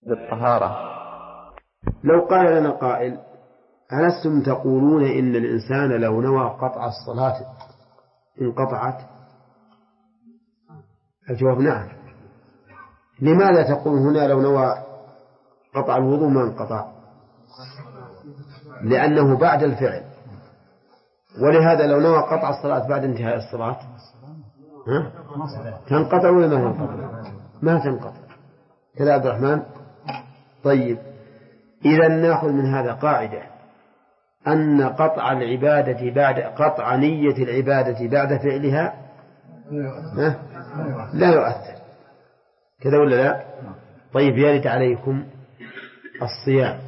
بالطهارة. لو قال لنا قائل: ألستم تقولون إن الإنسان لو نوى قطع الصلاة انقطعت؟ الجواب نعم. لماذا تقول هنا لو نوى قطع الوضوء ما انقطع؟ لأنه بعد الفعل، ولهذا لو نوى قطع الصلاة بعد انتهاء الصلاة تنقطع ولا ما تنقطع؟ ما تنقطع. كذا عبد الرحمن. طيب، إذا نأخذ من هذا قاعدة أن قطع العبادة بعد قطع نية العبادة بعد فعلها لا يؤثر. كذا ولا لا؟ طيب، يرد عليكم الصيام.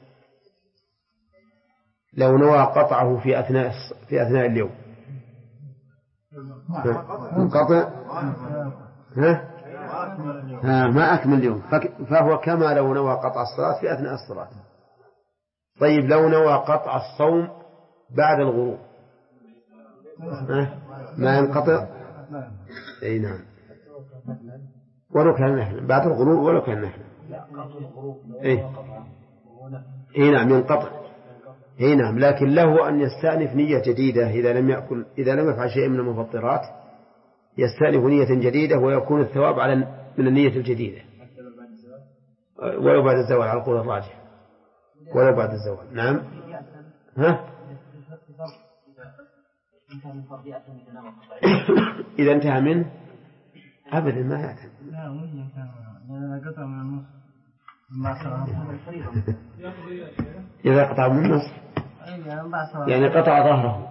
لو نوى قطعه في أثناء اليوم انقطع ما أكمل اليوم، فهو كما لو نوى قطع الصلاة في أثناء الصلاة. طيب، لو نوى قطع الصوم بعد الغروب ما ينقطع؟ أي نعم، ولو كان نحن بعد الغروب، ولو كان نحن أي نعم ينقطع. أي نعم، لكن له أن يستأنف نية جديدة إذا لم يفعل شيء من المفطرات، يستأنف نية جديدة ويكون الثواب على من النية الجديدة، ولو بعد الزوال على القول الراجح، ولو بعد الزوال. نعم. إذا انتهى منه أبدا ما يأتي. إذا قطع من النص يعني قطع ظهره.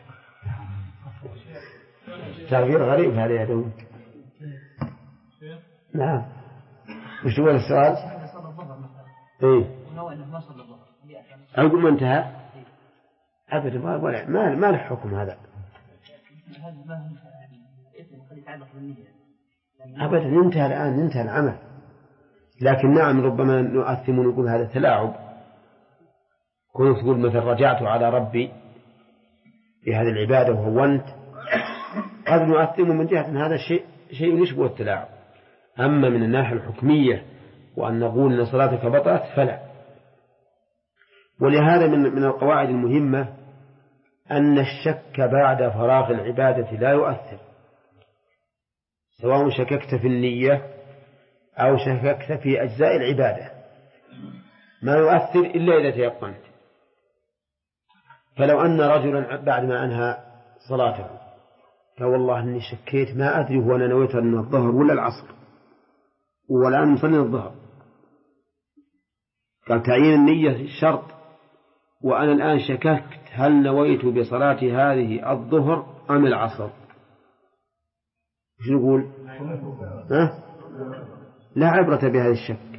تعبير غريب هذا يا دوم. نعم. وش هو السؤال؟ عقب ما انتهى أبدا ما له حكم هذا أبدا. انتهى الآن، انتهى العمل. لكن نعم، ربما نؤثم ونقول هذا تلاعب. كنت تقول مثل رجعت على ربي في هذه العبادة وهونت، قد نؤثم من جهة هذا شيء يشبه التلاعب. أما من الناحية الحكمية وأن نقول أن صلاتك بطلت فلا. ولهذا من القواعد المهمة أن الشك بعد فراغ العبادة لا يؤثر، سواء شككت في النية أو شككت في أجزاء العبادة، ما يؤثر إلا إذا تيقنت. فلو أن رجلا بعد ما أنهى صلاته قال والله أني شكيت ما أدري هو أنا نويت أن الظهر ولا العصر والآن نصلي الظهر، قال تعيين النية شرط، وأنا الآن شككت هل نويت بصلاة هذه الظهر أم العصر، وش نقول؟ لا عبرة بهذا الشك.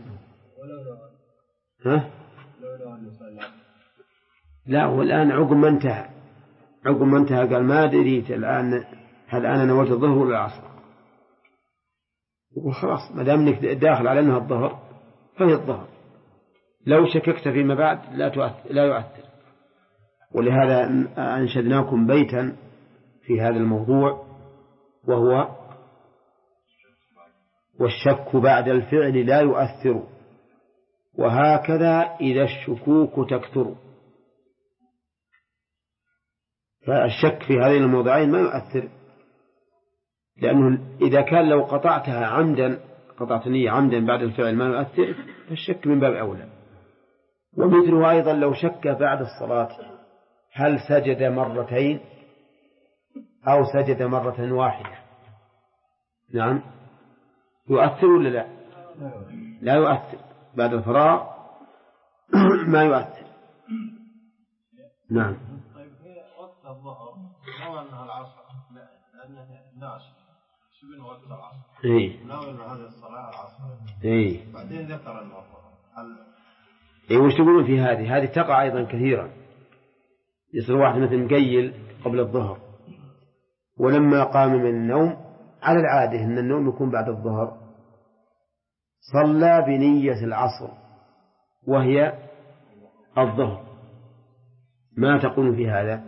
لا، والآن عقب ما انتهى قال ما دريت الآن هل أنا نويت الظهر ولا العصر، يقول خلاص ما دام انك داخل على أنها الظهر فهي الظهر. لو شككت فيما بعد لا يؤثر. ولهذا أنشدناكم بيتا في هذا الموضوع، وهو: والشك بعد الفعل لا يؤثر، وهكذا إذا الشكوك تكثر. فالشك في هذين الموضعين ما يؤثر، لأنه إذا كان لو قطعتها عمدا، قطعت نية عمدا بعد الفعل ما يؤثر، فالشك من باب أولى. ومثله أيضا لو شك بعد الصلاة هل سجد مرتين أو سجد مرة واحدة، نعم يؤثر ولا لا؟ لا يؤثر. بعد الفراغ ما يؤثر. نعم. طيب، هي وقت الظهر نوى أنها العصر لأنه الناس شبين وقت العصر نوى أن هذه الصلاة العصر بعدين ذكر أنه الظهر. وش تقولون في هذه تقع أيضا كثيرا. يصير واحد مثل مقيل قبل الظهر، ولما قام من النوم، على العادة أن النوم يكون بعد الظهر، صلى بنية العصر وهي الظهر. ما تقول في هذا؟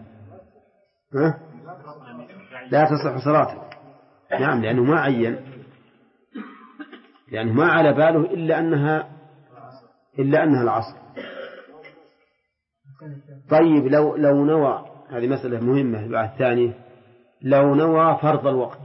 لا تصح صلاته. نعم، لأنه ما عين، لأنه ما على باله إلا أنها إلا أنها العصر. طيب لو نوى، هذه مسألة مهمة بعد الثاني، لو نوى فرض الوقت،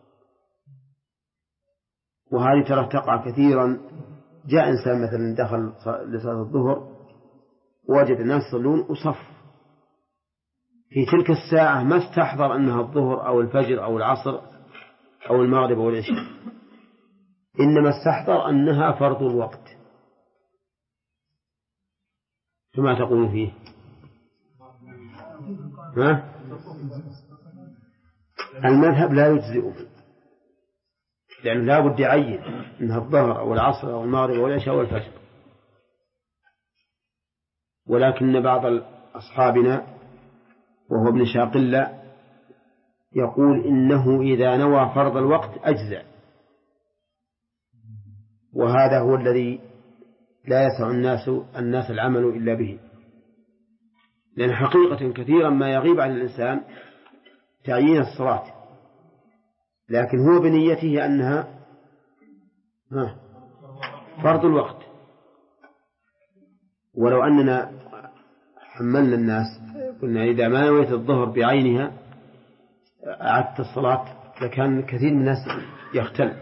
وهذه ترى تقع كثيرا. جاء إنسان مثلا دخل لصلاة الظهر وجد الناس يصلون وصف، في تلك الساعة ما استحضر أنها الظهر أو الفجر أو العصر أو المغرب أو العشاء، إنما استحضر أنها فرض الوقت. فما تقول فيه؟ المذهب لا يجزئه، لأنه لا بد يعين أنها الظهر أو العصر أو المغرب أو العشاء أو الفجر. ولكن بعض أصحابنا وهو ابن شاقلة يقول إنه إذا نوى فرض الوقت أجزع، وهذا هو الذي لا يسع الناس العمل إلا به، لأن حقيقة كثيرا ما يغيب عن الإنسان تعيين الصلاة، لكن هو بنيته أنها فرض الوقت. ولو أننا حملنا الناس قلنا إذا ما نويت الظهر بعينها أعدت الصلاة، لكان كثير من الناس يختل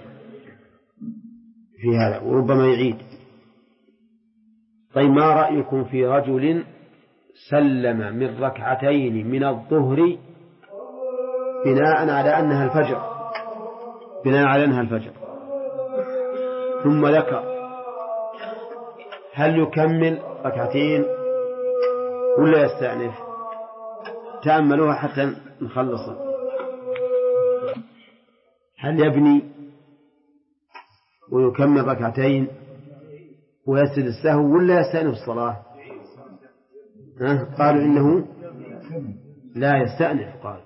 في هذا وربما يعيد. طيب ما رأيكم في رجل سلم من ركعتين من الظهر بناء على أنها الفجر، ثم ذكر، هل يكمل ركعتين ولا يستأنف؟ تأملوها حتى نخلص. هل يبني ويكمل ركعتين ويسجد السهو ولا يستأنف الصلاة؟ قالوا إنه لا يستأنف، قال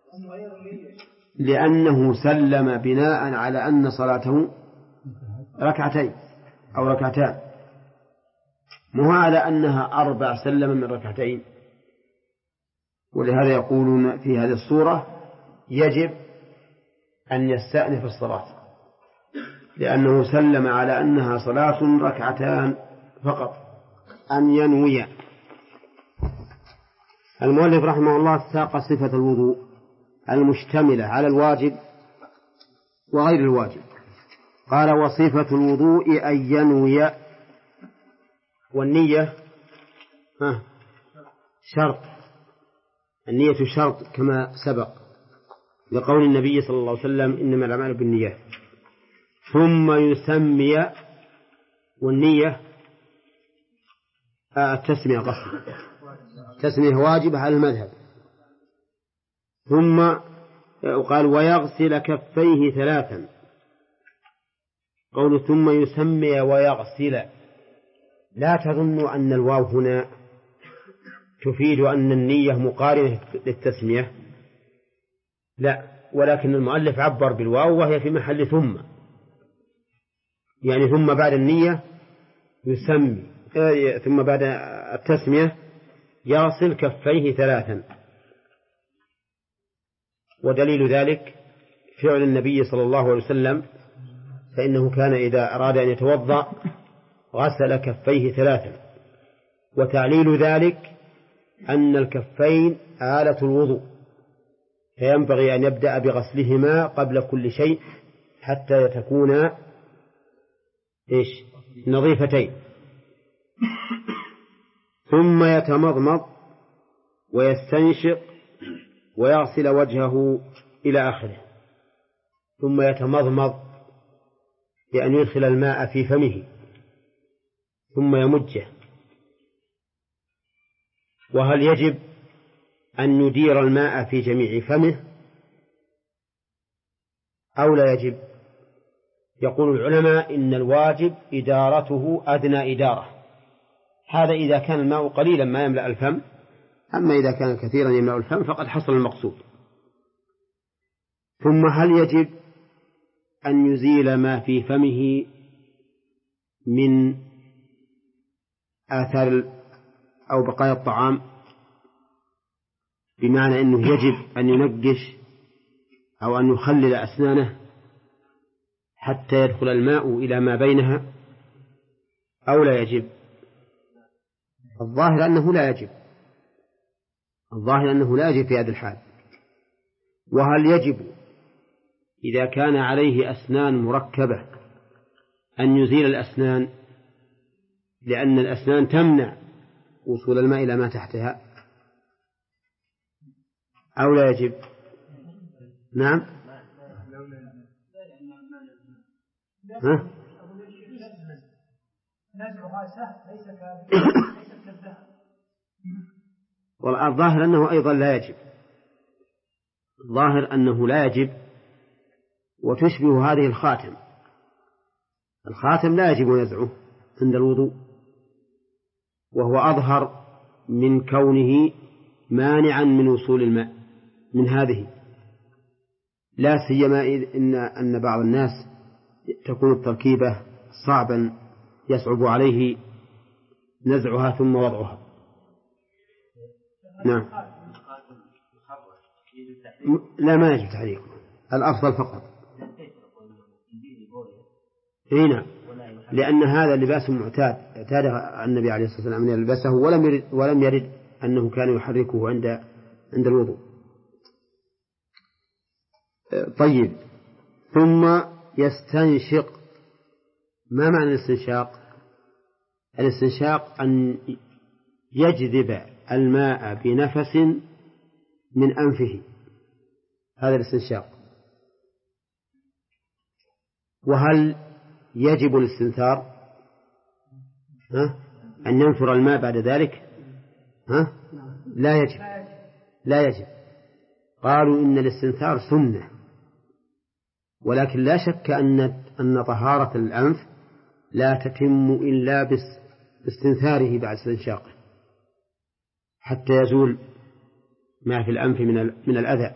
لأنه سلم بناء على أن صلاته ركعتين أو ركعتان، مو على أنها 4 سلم من ركعتين. ولهذا يقولون في هذه الصورة يجب أن يستأنف الصلاة، لأنه سلم على أنها صلاة ركعتان فقط. أن ينوي. المؤلف رحمه الله ساق صفة الوضوء المشتملة على الواجب وغير الواجب. قال وصفة الوضوء أن ينوي، والنية شرط، النية شرط كما سبق لقول النبي صلى الله عليه وسلم إنما الأعمال بالنيات. ثم يسمي، والنية التسمية قصد، تسمية واجبة على المذهب. ثم قال ويغسل كفيه 3. قول ثم يسمي ويغسل، لا تظنوا أن الواو هنا تفيد أن النية مقارنة للتسمية، لا، ولكن المؤلف عبر بالواو وهي في محل ثم، يعني ثم بعد النية يسمي، ثم بعد التسمية يغسل كفيه 3. ودليل ذلك فعل النبي صلى الله عليه وسلم، فإنه كان إذا أراد أن يتوضأ غسل كفيه 3. وتعليل ذلك أن الكفين آلة الوضوء، فينبغي أن يبدأ بغسلهما قبل كل شيء حتى تكونا نظيفتين. ثم يتمضمض ويستنشق ويغسل وجهه إلى آخره. ثم يتمضمض بأن يدخل الماء في فمه ثم يمجه. وهل يجب أن يدير الماء في جميع فمه أو لا يجب؟ يقول العلماء إن الواجب إدارته أدنى إدارة، هذا إذا كان الماء قليلا ما يملأ الفم، أما إذا كان كثيرا يملأ الفم فقد حصل المقصود. ثم هل يجب أن يزيل ما في فمه من آثار أو بقايا الطعام، بمعنى أنه يجب أن ينقش أو أن يخلل أسنانه حتى يدخل الماء إلى ما بينها أو لا يجب؟ الظاهر أنه لا يجب، الظاهر أنه لا يجب في هذا الحال. وهل يجب إذا كان عليه أسنان مركبة أن يزيل الأسنان، لأن الأسنان تمنع وصول الماء إلى ما تحتها، أو لا يجب؟ نعم. ها؟ والظاهر أنه أيضا لا يجب، الظاهر أنه لا يجب. وتشبه هذه الخاتم، الخاتم لا يجب نزعه عند الوضوء، وهو أظهر من كونه مانعا من وصول الماء من هذه، لا سيما أن بعض الناس تكون التركيبة صعبا يصعب عليه نزعها ثم وضعها. نعم. لا، ما يجب تحريكه، الأفضل فقط. هنا لأن هذا لباس معتاد، اعتاد النبي عليه الصلاة والسلام أن يلبسه ولم يرد أنه كان يحركه عند الوضوء. طيب، ثم يستنشق. ما معنى الاستنشاق؟ الاستنشاق أن يجذب الماء بنفس من أنفه، هذا الاستنشاق. وهل يجب الاستنثار؟ أن ينثر الماء بعد ذلك؟ لا يجب، لا يجب. قالوا إن الاستنثار سنة، ولكن لا شك أن طهارة الأنف لا تتم إلا باستنثاره بعد استنشاقه حتى يزول ما في الأنف من الأذى.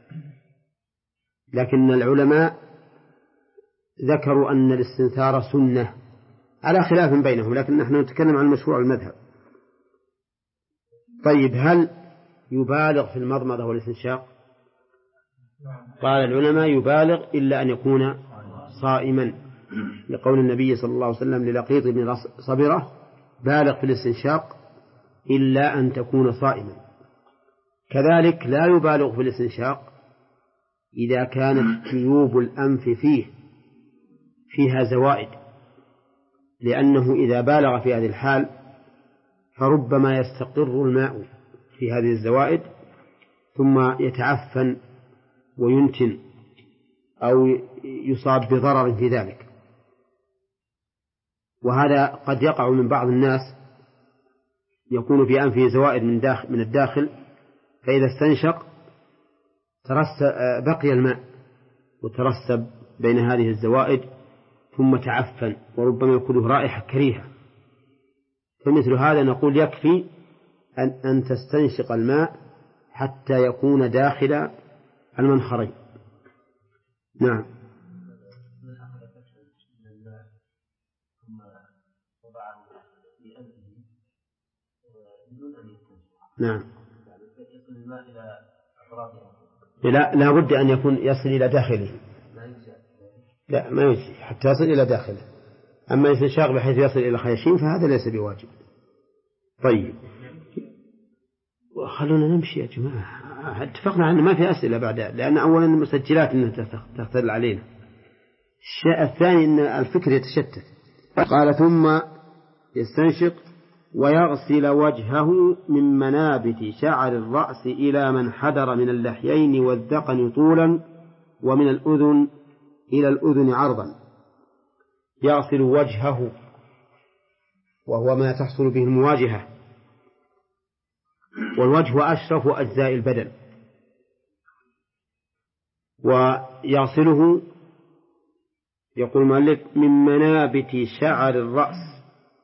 لكن العلماء ذكروا أن الاستنثار سنة على خلاف بينهم، لكن نحن نتكلم عن مشروع المذهب. طيب، هل يبالغ في المضمضة والاستنشاق؟ قال العلماء يبالغ إلا أن يكون صائما، لقول النبي صلى الله عليه وسلم للقيط بن صبرة: بالغ في الاستنشاق إلا أن تكون صائما. كذلك لا يبالغ في الاستنشاق إذا كانت جيوب الأنف فيها زوائد، لأنه إذا بالغ في هذه الحال فربما يستقر الماء في هذه الزوائد ثم يتعفن وينتن أو يصاب بضرر في ذلك. وهذا قد يقع من بعض الناس، يكون في أنفه زوائد من الداخل، فإذا استنشق بقي الماء وترسب بين هذه الزوائد ثم تعفن، وربما يكون رائحة كريهة. فمثل هذا نقول يكفي أن تستنشق الماء حتى يكون داخل المنخرين. نعم. نعم. لا بد أن يكون يصل إلى داخله، لا ما يجزي حتى يصل إلى داخله. أما الاستنشاق بحيث يصل إلى الخياشيم فهذا ليس بواجب. طيب، خلونا نمشي يا جماعة، اتفقنا أن ما في أسئلة بعد، لأن أولا المسجلات أنها تختل علينا. الشيء الثاني أن الفكر يتشتت. قال: ثم يستنشق ويغسل وجهه من منابت شعر الرأس إلى من حدر من اللحيين والذقن طولا، ومن الأذن إلى الأذن عرضا. يغسل وجهه، وهو ما تحصل به المواجهة، والوجه أشرف أجزاء البدن. ويغسله يقول المؤلف من منابت شعر الرأس،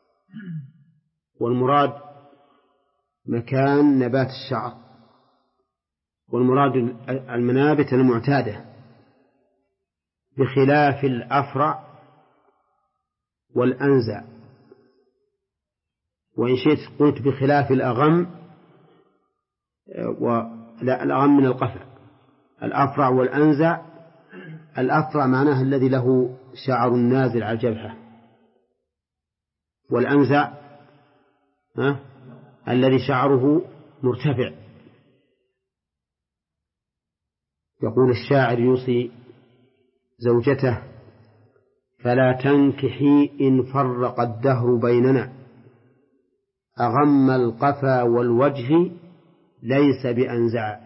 والمراد مكان نبات الشعر، والمراد المنابت المعتادة، بخلاف الأفرع والأنزع. وإن شئت قلت بخلاف الأغم، لا، الأغم من القفا. الأفرع والأنزع، الأفرع معناه الذي له شعر نازل على الجبهة، والأنزع الذي شعره مرتفع. يقول الشاعر يوصي زوجته: فلا تنكحي إن فرق الدهر بيننا، أغم القفا والوجه ليس بأنزع.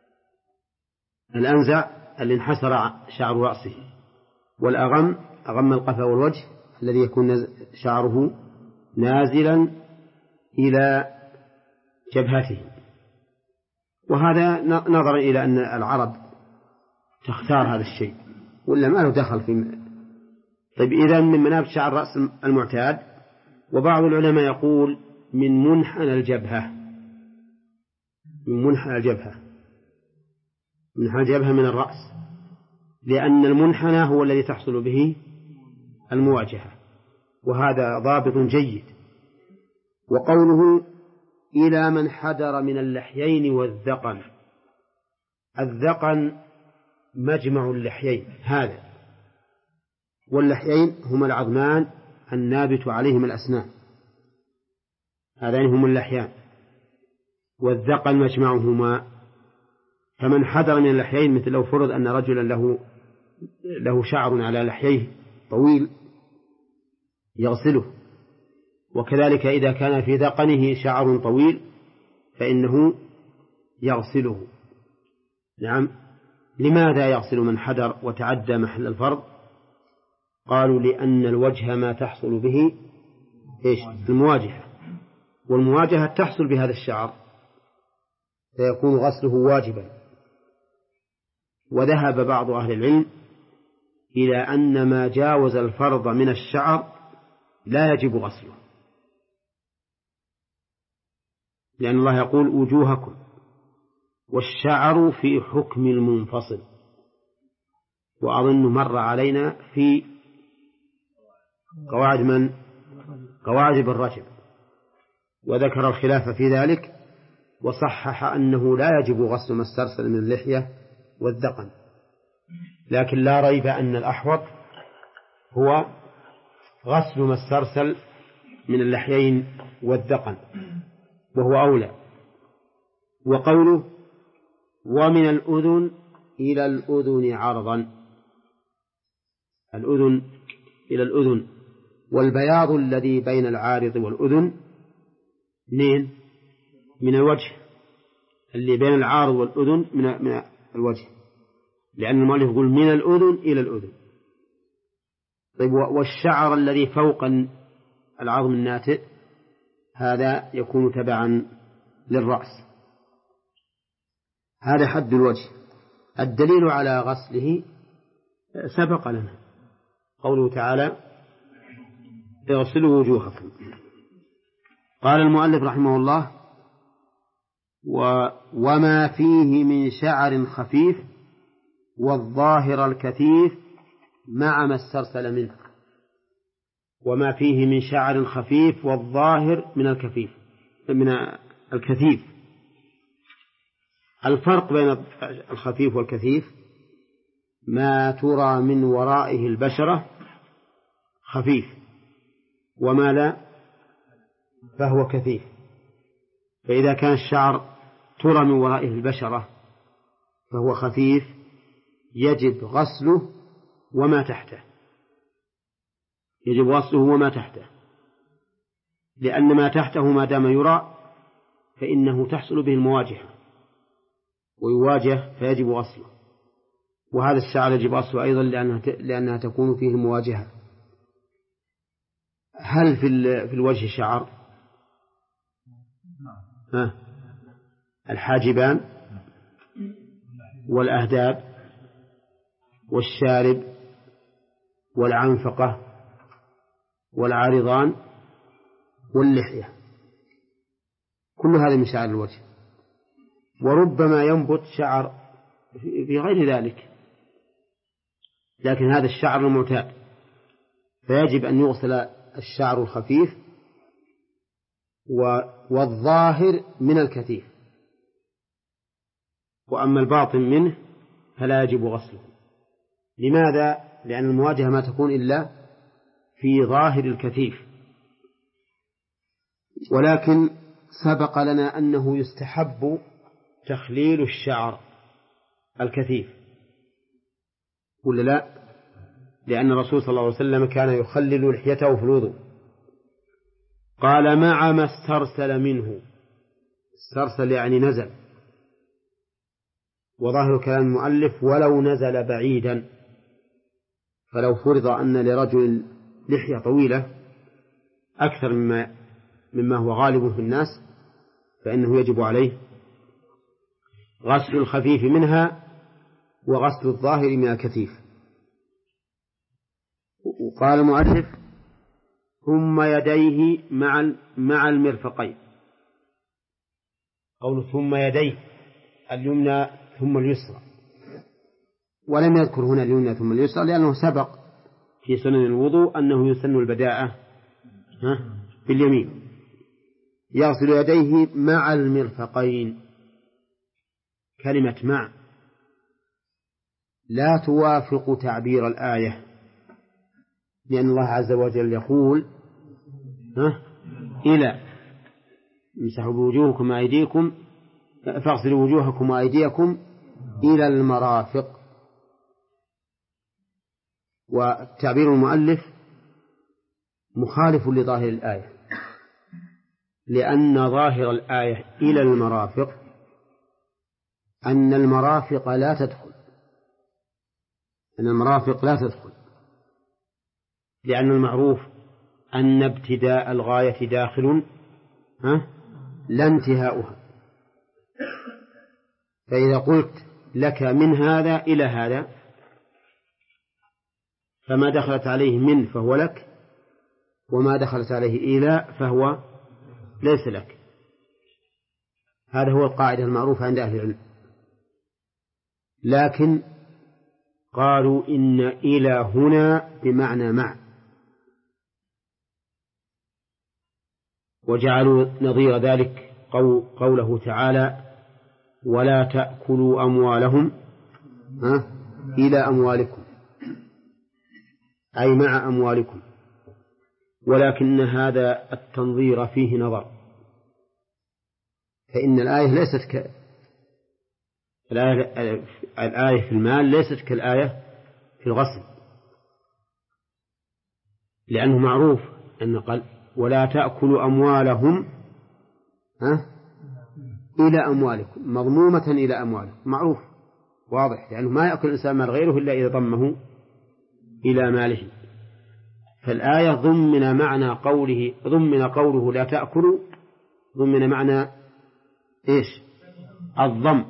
الأنزع اللي انحسر شعر رأسه، والأغم أغم القفا والوجه الذي يكون شعره نازلا إلى جبهته. وهذا نظرا إلى أن العرب تختار هذا الشيء، ولا ما له دخل في. طيب إذن من منابت شعر الرأس المعتاد. وبعض العلماء يقول من منحنى الجبهة، من منحنى الجبهة، منحنى الجبهة من الرأس، لأن المنحنى هو الذي تحصل به المواجهة، وهذا ضابط جيد. وقوله إلى من حدر من اللحيين والذقن، الذقن مجمع اللحيين هذا، واللحيين هما العظمان النابت عليهما الأسنان، هذين هما اللحيان، والذقن مجمعهما. فمن حدر من اللحيين، مثل لو فرض أن رجلا له شعر على لحييه طويل يغسله، وكذلك إذا كان في ذقنه شعر طويل فإنه يغسله. نعم. لماذا يغسل من حدر وتعدى محل الفرض؟ قالوا لأن الوجه ما تحصل به المواجهة، والمواجهة تحصل بهذا الشعر، فيكون غسله واجبا. وذهب بعض أهل العلم إلى أن ما جاوز الفرض من الشعر لا يجب غسله، لأن الله يقول وجوهكم، والشعر في حكم المنفصل. وأظن مر علينا في قواعد ابن رجب، وذكر الخلاف في ذلك، وصحح أنه لا يجب غسل ما استرسل من اللحية والذقن، لكن لا ريب أن الأحوط هو غسل ما استرسل من اللحيين والذقن، وهو أولى. وقوله ومن الأذن إلى الأذن عرضا، الأذن إلى الأذن، والبياض الذي بين العارض والأذن من الوجه، اللي بين العارض والأذن من الوجه، لأن المؤلف يقول من الأذن إلى الأذن. طيب والشعر الذي فوق العظم الناتئ هذا يكون تبعا للرأس. هذا حد الوجه. الدليل على غسله سبق لنا، قوله تعالى اغسلوا وجوهكم. قال المؤلف رحمه الله وما فيه من شعر خفيف والظاهر الكثيف مع ما استرسل منه. وما فيه من شعر خفيف والظاهر من الكثيف. الفرق بين الخفيف والكثيف ما ترى من ورائه البشرة خفيف، وما لا فهو كثيف. فإذا كان الشعر ترى من ورائه البشرة فهو خفيف يجب غسله وما تحته، يجب غسله وما تحته، لأن ما تحته ما دام يرى فإنه تحصل به المواجهة ويواجه فيجب غسله. وهذا الشعر يجب غسله أيضا لأنها تكون فيه المواجهة. هل في الوجه شعر؟ الحاجبان والأهداب والشارب والعنفقة والعارضان واللحية، كل هذا من شعر الوجه. وربما ينبت شعر في غير ذلك، لكن هذا الشعر المعتاد، فيجب أن يغسل الشعر الخفيف والظاهر من الكثيف، وأما الباطن منه فلا يجب غسله. لماذا؟ لأن المواجهة ما تكون إلا في ظاهر الكثيف. ولكن سبق لنا أنه يستحب تخليل الشعر الكثيف ولا لا؟ لأن الرسول صلى الله عليه وسلم كان يخلل لحيته في الوضوء. قال مع ما استرسل منه. استرسل يعني نزل، وظاهر كلام المؤلف ولو نزل بعيدا، فلو فرض أن لرجل لحية طويلة أكثر مما هو غالب في الناس فإنه يجب عليه غسل الخفيف منها وغسل الظاهر من الكثيف. وقال المؤلف ثم يديه مع المرفقين. قول ثم يديه اليمنى ثم اليسرى، ولم يذكر هنا اليمنى ثم اليسرى لأنه سبق في سنن الوضوء أنه يسن البداءة باليمين. يغسل يديه مع المرفقين. كلمة مع لا توافق تعبير الآية، لأن الله عز وجل يقول إلى امسحوا بوجوهكم وأيديكم فاغسلوا وجوهكم وأيديكم إلى المرافق. وتعبير المؤلف مخالف لظاهر الآية، لأن ظاهر الآية إلى المرافق أن المرافق لا تدخل، لأن المعروف أن ابتداء الغاية داخل لا انتهاؤها. فإذا قلت لك من هذا إلى هذا فما دخلت عليه من فهو لك، وما دخلت عليه إلى فهو ليس لك. هذا هو القاعدة المعروفة عند أهل العلم. لكن قالوا إن إلى هنا بمعنى مع، وجعلوا نظير ذلك قوله تعالى ولا تأكلوا أموالهم إلى أموالكم، أي مع أموالكم. ولكن هذا التنظير فيه نظر، فإن الآية ليست الآية في المال ليست كالآية في الغسل، لأنه معروف أن قال ولا تأكلوا أموالهم إلى أموالكم، مضمومة إلى أموالكم، معروف واضح، لأنه ما يأكل الإنسان مال غيره إلا إذا ضمه إلى ماله. فالآية ضمن قوله لا تأكلوا، ضمن معنى إيش؟ الضم.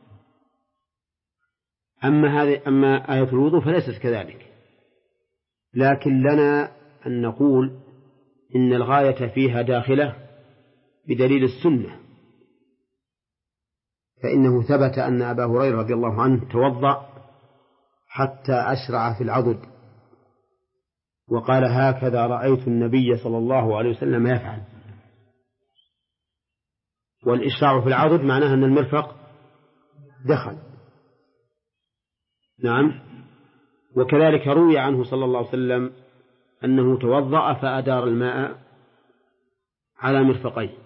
أما آية الوضوء فليست كذلك، لكن لنا أن نقول إن الغاية فيها داخلة بدليل السنة، فإنه ثبت أن أبا هريرة رضي الله عنه توضأ حتى أشرع في العضد، وقال هكذا رأيت النبي صلى الله عليه وسلم يفعل. والإشراع في العضد معناه أن المرفق دخل. نعم. وكذلك روي عنه صلى الله عليه وسلم أنه توضأ فأدار الماء على مرفقيه.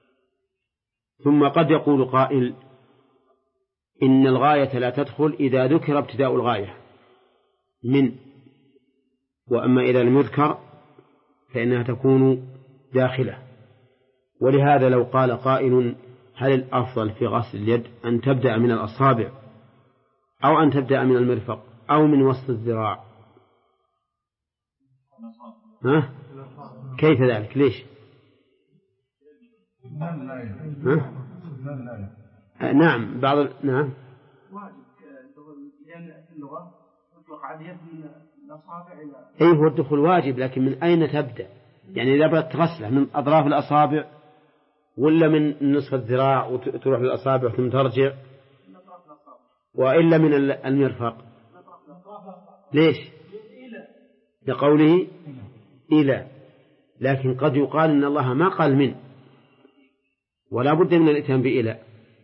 ثم قد يقول قائل إن الغاية لا تدخل إذا ذكر ابتداء الغاية من، وأما إذا لم يذكر فإنها تكون داخلة. ولهذا لو قال قائل هل الأفضل في غسل اليد أن تبدأ من الأصابع أو أن تبدأ من المرفق أو من وسط الذراع؟ كيف ذلك؟ ليش؟ نعم نعم لأن في اللغة يطلق على اليد من الأصابع إلى أي هو الدخول واجب، لكن من أين تبدأ؟ يعني إذا بدأت تغسله من أطراف الأصابع ولا من نصف الذراع وتروح للأصابع ثم ترجع، وإلا من المرفق؟ ليش؟ لقوله إلى. لكن قد يقال إن الله ما قال من، ولا بد من الإتيان بإلى،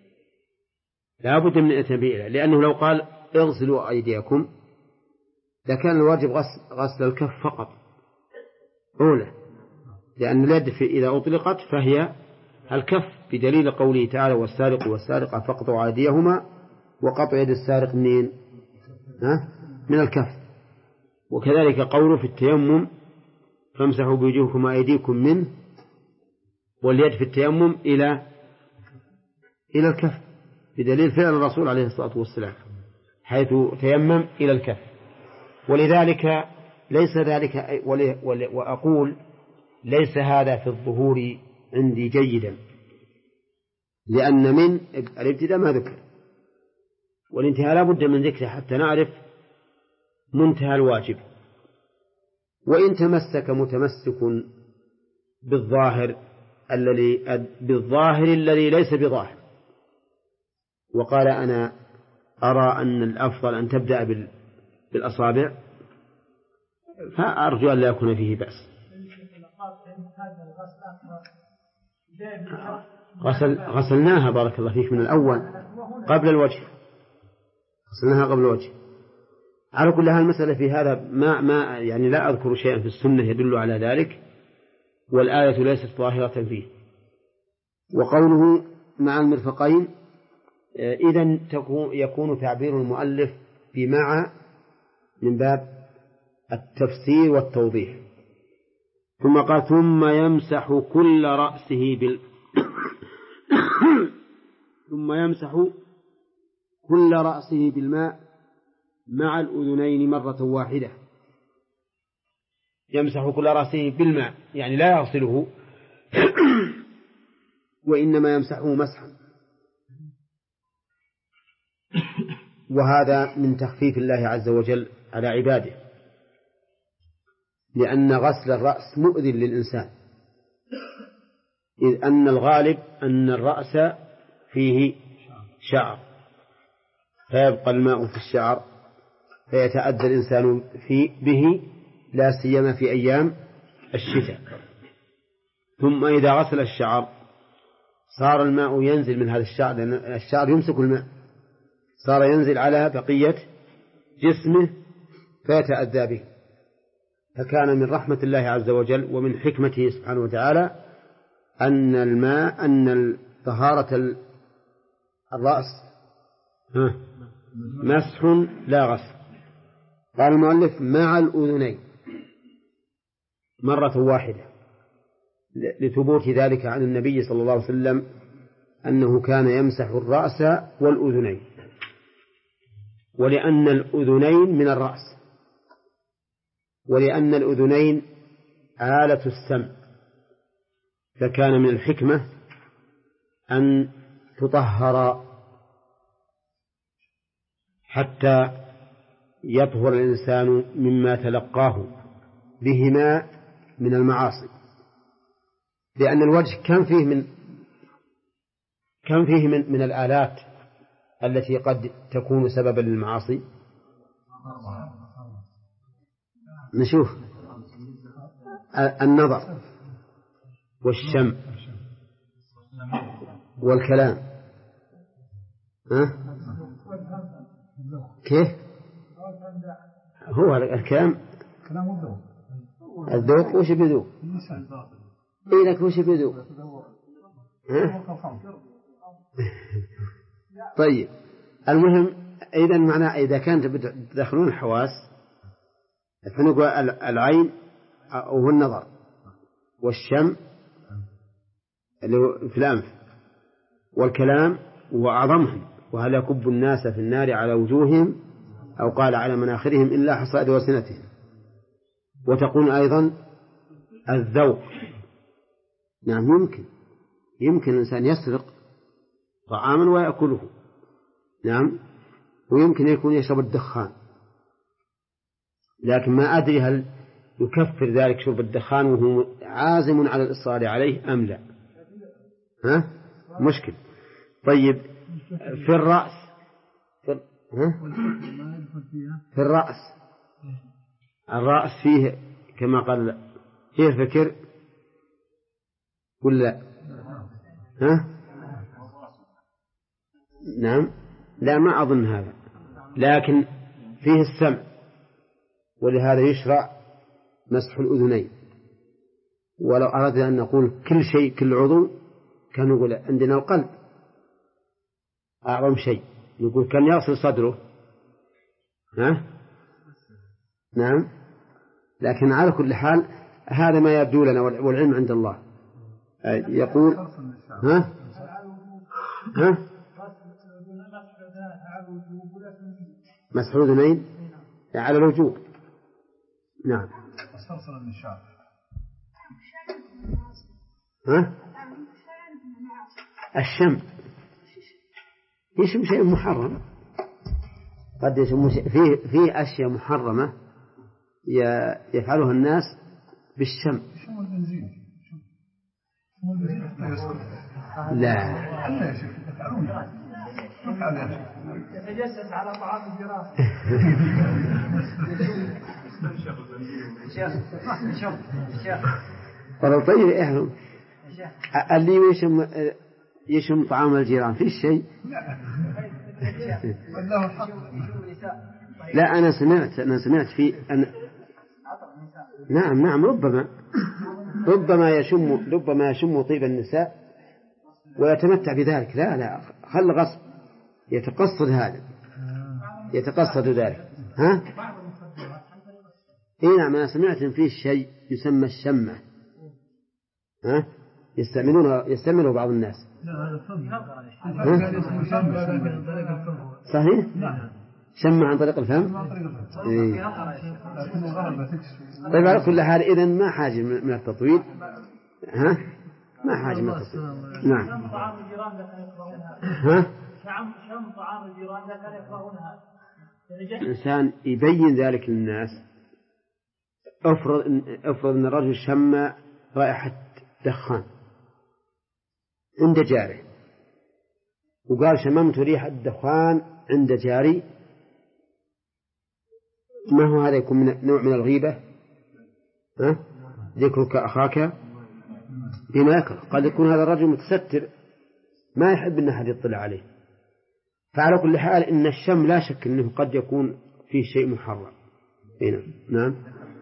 لأنه لو قال اغسلوا أيديكم لكان الواجب غسل الكف فقط أولى، لأن اليد إذا أطلقت فهي الكف بدليل قوله تعالى والسارق والسارقة فاقطعوا أيديهما، وقطع يد السارق منين؟ من الكف. وكذلك قوله في التيمم فامسحوا بوجوهكم وأيديكم منه، واليد في التيمم إلى الكف بدليل فعل الرسول عليه الصلاة والسلام حيث تيمم إلى الكف. ولذلك ليس ذلك، وأقول ليس هذا في الظهور عندي جيدا، لأن من الابتداء ما ذكر، والانتهاء لا بد من ذكره حتى نعرف منتهى الواجب. وإن تمسك متمسك بالظاهر الذي ليس بظاهر وقال أنا أرى أن الأفضل أن تبدأ بالأصابع، فأرجو أن لا يكون فيه بأس. غسلناها بارك الله فيك من الأول قبل الوجه، غسلناها قبل الوجه. على كل هذه المسألة في هذا ما يعني لا أذكر شيئا في السنة يدل على ذلك، والآية ليست ظاهرة فيه. وقوله مع المرفقين إذن يكون تعبير المؤلف بمع من باب التفسير والتوضيح. ثم قال ثم يمسح كل رأسه ثم يمسح كل رأسه بالماء مع الأذنين مرة واحدة. يمسح كل رأسه بالماء يعني لا يغسله وإنما يمسحه مسحا، وهذا من تخفيف الله عز وجل على عباده، لأن غسل الرأس مؤذي للإنسان، إذ أن الغالب أن الرأس فيه شعر فيبقى الماء في الشعر فيتأذى الإنسان به، لا سيما في أيام الشتاء. ثم إذا غسل الشعر صار الماء ينزل من هذا الشعر، لأن الشعر يمسك الماء، صار ينزل على بقية جسمه فيتأذى به. فكان من رحمة الله عز وجل ومن حكمته سبحانه وتعالى أن طهارة الرأس مسح لا غسل. قال المؤلف مع الأذنين مرة واحدة، لثبوت ذلك عن النبي صلى الله عليه وسلم أنه كان يمسح الرأس والأذنين، ولأن الأذنين من الرأس، ولأن الأذنين آلة السمع، فكان من الحكمة أن تطهر حتى يطهر الإنسان مما تلقاه بهما من المعاصي، لأن الوجه كم فيه من الآلات التي قد تكون سببا للمعاصي. نشوف النظر والشم والكلام. كيف هو الكلام؟ الذوق وش بذوق؟ إيه لك وش بذوق؟ طيب المهم إذا معناه إذا كانت تدخلون الحواس فنقول العين وهو النظر والشم في الأنف والكلام وأعظمهم، وهل يكب الناس في النار على وجوههم أو قال على مناخرهم إلا حصائد ألسنتهم. وتقول أيضا الذوق، نعم يمكن الإنسان يسرق طعاما ويأكله، نعم، ويمكن يكون يشرب الدخان، لكن ما أدري هل يكفر ذلك شرب الدخان وهو عازم على الإصرار عليه أم لا. مشكل. طيب في الرأس في الرأس فيه كما قال فيه الفكر ولا نعم لا ما أظن هذا، لكن فيه السمع، ولهذا يشرع مسح الأذنين. ولو أردنا أن نقول كل شيء كل عضو كان يقول عندنا القلب أعظم شيء، يقول كان يغسل صدره. نعم، لكن على كل حال هذا ما يبدو لنا والعلم عند الله. يقول مسح الأذنين على الوجوب. نعم. استرسل النشاط. الشم يشم شيء محرم، قد يشم فيه أشياء محرمة يفعلها الناس بالشم. لا يتجسس على طعام الجيران. والله طيب إحنا اللي يشم طعام الجيران في شيء. لا أنا سمعت في نعم ربما يشم طيب النساء ويتمتع بذلك. لا خل غصب يتقصد ذلك. نعم أنا سمعت إن فيه شيء يسمى الشمة، يستعملونه بعض الناس. صحيح، شمة عن طريق الفم. طيب على كل حال إذن ما حاجة من التطويل. ما حاجة من التطويل. نعم. شم طعام الجيران لا كانوا يكرهونها. شم طعام الجيران لا كانوا يكرهونها. الإنسان يبين ذلك للناس. افرض أن الرجل شم رائحة دخان عند جاره وقال شممت ريحة الدخان عند جاري، ما هو هذا؟ يكون نوع من الغيبة. ذكرك أخاك بما يكره. قد يكون هذا الرجل متستر ما يحب أن أحد يطلع عليه. فعلى كل حال إن الشم لا شك أنه قد يكون فيه شيء محرم. نعم.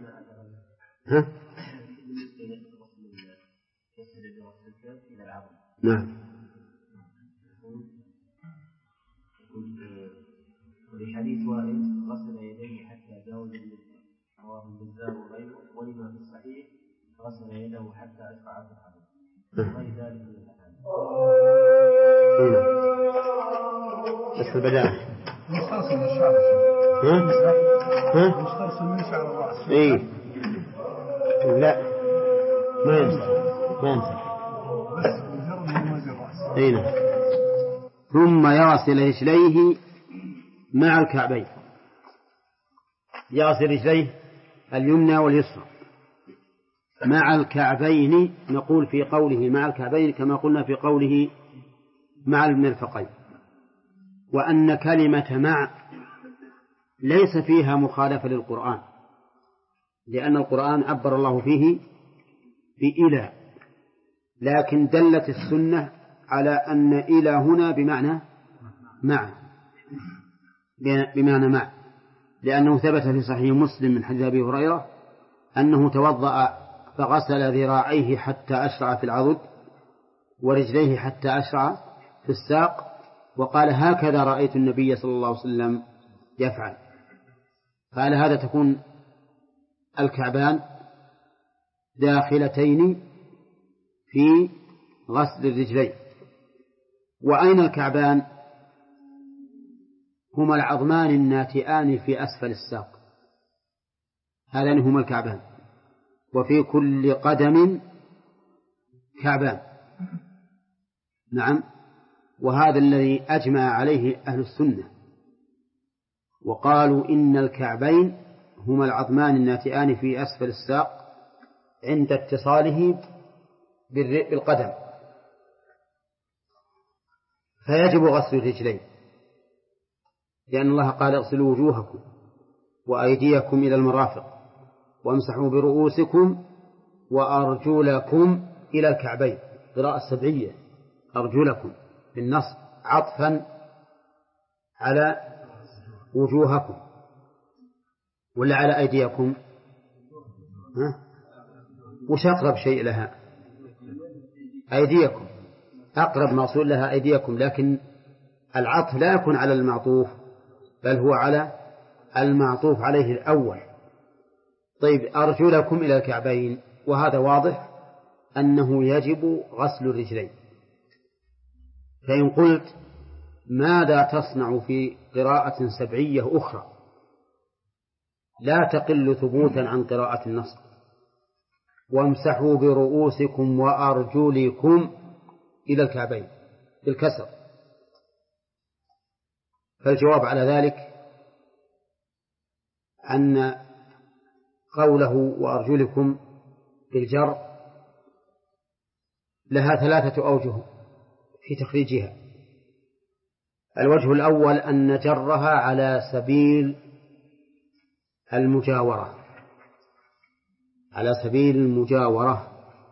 نعم. ولحديث وائل غسل يديه حتى جاوز رواه البزار وغيره، ولما في الصحيح غسل يده حتى أشفع في الحديث وغير ذلك من الأحاديث. بس البداية مسترسل من شعر الرأس. لا ما يمسح بس مجرد من وجه الرأس. نعم. ثم يغسل رجليه مع الكعبين. يغسل رجليه اليمنى واليسرى مع الكعبين. نقول في قوله مع الكعبين كما قلنا في قوله مع المرفقين. وأن كلمة مع ليس فيها مخالفة للقرآن، لأن القرآن عبر الله فيه بإلى، لكن دلت السنة على أن إلى هنا بمعنى مع، لأنه ثبت في صحيح مسلم من حديث أبي هريرة أنه توضأ فغسل ذراعيه حتى أشرع في العضد ورجليه حتى أشرع في الساق، وقال هكذا رأيت النبي صلى الله عليه وسلم يفعل. قال هذا تكون الكعبان داخلتين في غسل الرجلين. وأين الكعبان؟ هما العظمان الناتئان في أسفل الساق، هذان هما الكعبان، وفي كل قدم كعبان. نعم. وهذا الذي أجمع عليه أهل السنة، وقالوا إن الكعبين هما العظمان الناتئان في أسفل الساق عند اتصاله بالقدم، فيجب غسل الرجلين، لأن الله قال اغسلوا وجوهكم وأيديكم إلى المرافق وامسحوا برؤوسكم وأرجلكم إلى الكعبين. قراءة سبعية، أرجلكم بالنصب عطفا على وجوهكم، ولا على أيديكم؟ وش أقرب شيء لها؟ أيديكم. أقرب موصول لها أيديكم، لكن العطف لا يكون على المعطوف بل هو على المعطوف عليه الأول. طيب أرجلكم إلى الكعبين، وهذا واضح أنه يجب غسل الرجلين. فإن قلت ماذا تصنع في قراءة سبعية أخرى لا تقل ثبوتا عن قراءة النص، وامسحوا برؤوسكم وأرجلكم إلى الكعبين بالكسر، فالجواب على ذلك أن قوله وأرجلكم بالجر لها 3 أوجه في تخريجها. الوجه الأول أن جرها على سبيل المجاورة، على سبيل المجاورة،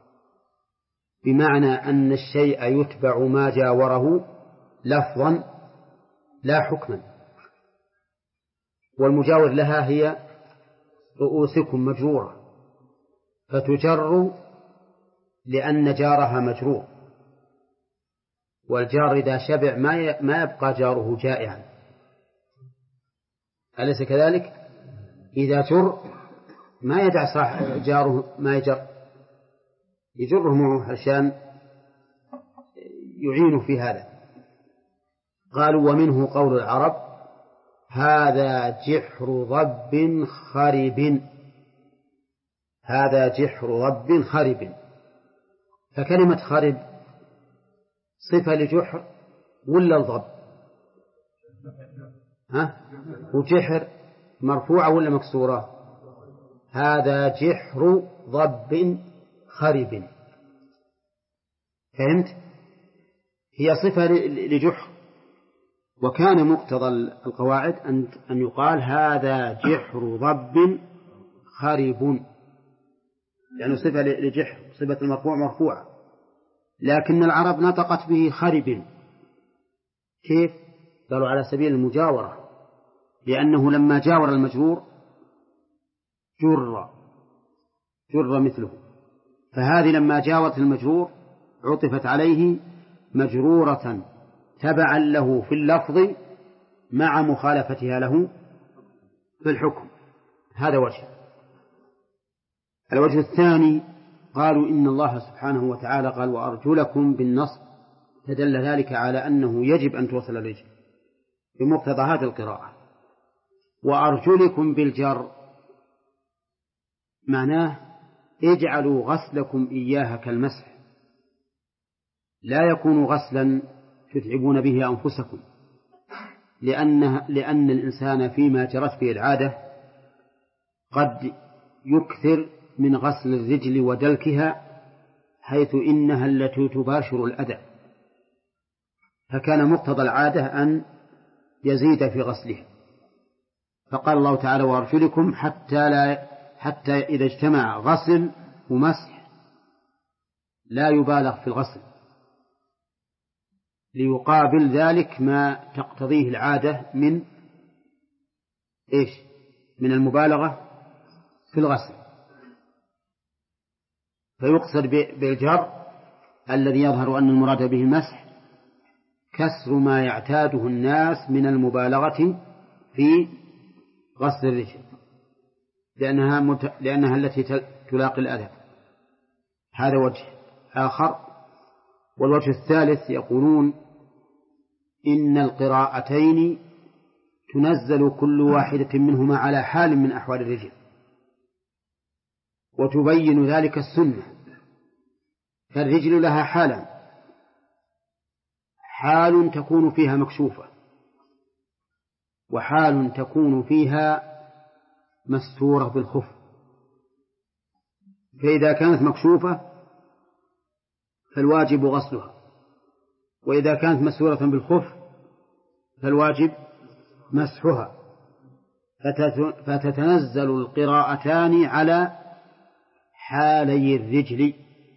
بمعنى أن الشيء يتبع ما جاوره لفظا لا حكما. والمجاور لها هي رؤوسكم مجرورة، فتجر لأن جارها مجرور، والجار إذا شبع ما يبقى جاره جائعا، أليس كذلك؟ إذا جر ما يدع صاحب جاره ما يجره معه عشان يعين في هذا. قالوا ومنه قول العرب هذا جحر ضب خرب، هذا جحر ضب خرب. فكلمة خرب صفة لجحر ولا الضب؟ وجحر مرفوعة ولا مكسورة؟ هذا جحر ضب خرب، فهمت؟ هي صفة لجحر، وكان مقتضى القواعد أن يقال هذا جحر ضب خرب، يعني صفة لجحر، صفة المرفوع مرفوعة، لكن العرب نطقت به خرب. كيف؟ قالوا على سبيل المجاورة، لأنه لما جاور المجرور جر مثله، فهذه لما جاورت المجرور عطفت عليه مجرورة تبعا له في اللفظ مع مخالفتها له في الحكم. هذا وجه. الوجه الثاني قالوا إن الله سبحانه وتعالى قال وأرجلكم بالنصب، فدل ذلك على أنه يجب أن توصل الرجل بمقتضى هذه القراءة. وأرجلكم بالجر معناه اجعلوا غسلكم إياها كالمسح، لا يكون غسلا تتعبون به أنفسكم، لأن الإنسان فيما جرت به العادة قد يكثر من غسل الرجل ودلكها حيث إنها التي تباشر الأذى، فكان مقتضى العادة أن يزيد في غسلها. فقال الله تعالى وأرجلكم حتى إذا اجتمع غسل ومسح لا يبالغ في الغسل، ليقابل ذلك ما تقتضيه العادة من من المبالغة في الغسل. فيقصد بالجر الذي يظهر أن المراد به المسح كسر ما يعتاده الناس من المبالغة في غسل الرجل، لأنها التي تلاقي الأذى. هذا وجه آخر. والوجه الثالث يقولون إن القراءتين تنزل كل واحدة منهما على حال من أحوال الرجل، وتبين ذلك السنة. فالرجل لها حال تكون فيها مكشوفة، وحال تكون فيها مستورة بالخف. فإذا كانت مكشوفة فالواجب غسلها، وإذا كانت مستورة بالخف فالواجب مسحها، فتتنزل القراءتان على حالي الرجل،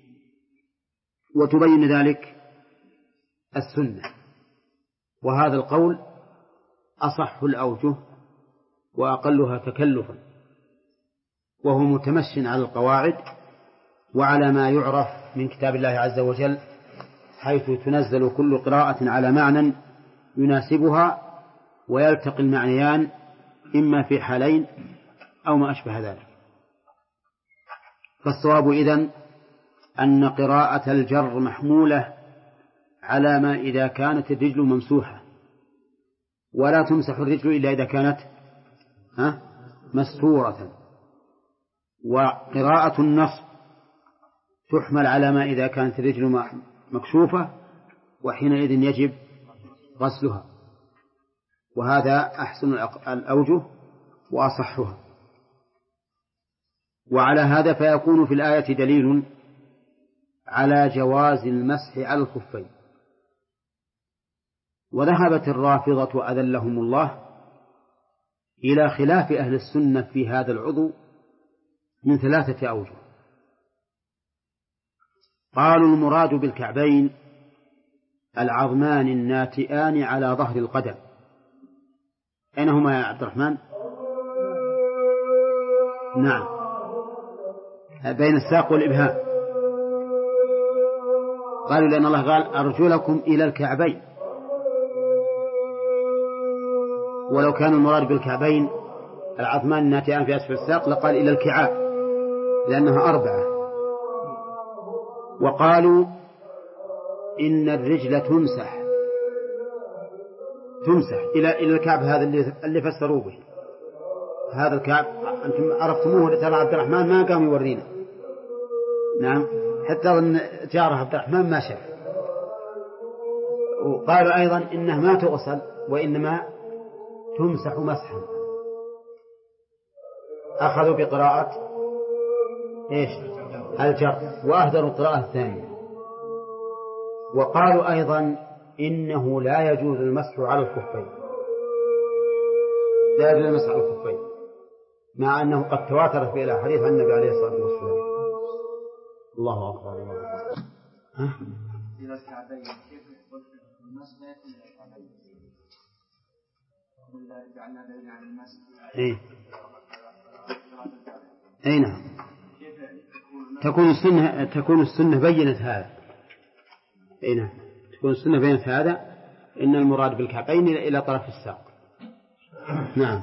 وتبين ذلك السنة. وهذا القول أصح الأوجه وأقلها تكلفا، وهو متمشٍ على القواعد وعلى ما يعرف من كتاب الله عز وجل حيث تنزل كل قراءة على معنى يناسبها ويلتقي المعنيان إما في حالين أو ما أشبه ذلك. فالصواب إذن أن قراءة الجر محمولة على ما إذا كانت الرجل ممسوحة، ولا تمسح الرجل إلا إذا كانت مستورة. وقراءة النصب تحمل على ما إذا كانت الرجل مكشوفة، وحينئذ يجب غسلها، وهذا أحسن الأوجه وأصحها. وعلى هذا فيكون في الآية دليل على جواز المسح على الخفين. وذهبت الرافضة أذلهم الله إلى خلاف أهل السنة في هذا العضو من 3 أوجه. قالوا المراد بالكعبين العظمان الناتئان على ظهر القدم. أين هما يا عبد الرحمن؟ نعم، بين الساق والإبهام. قالوا لأن الله قال أرجلكم إلى الكعبين، ولو كان المراد بالكعبين العظمان الناتئان في أسفل الساق لقال إلى الكعاب لأنها 4. وقالوا إن الرجل تمسح إلى الكعب، هذا اللي فسروا به. هذا الكعب أنتم عرفتموه، ترى عبد الرحمن ما قام يورينا. نعم، حتى أن جاره عبد الرحمن ما شاف. وقالوا أيضا إنه ما تغسل وإنما تمسح مسحا. أخذوا بقراءة الجر، وأهدروا القراءة الثانية. وقالوا أيضا إنه لا يجوز المسح على الخفين، لا يجوز المسح على الخفين، مع أنه قد تواترت به الأحاديث عن النبي عليه الصلاة والسلام. الله أكبر، الله أكبر. إلى الكعبين كيف المسح لا يكون إلى الكعبين؟ ولا جعلنا دليل على المسح؟ أي نعم. تكون السنة بينت هذا. أي نعم، تكون السنة بينت هذا، إن المراد بالكعبين إلى طرف الساق. نعم.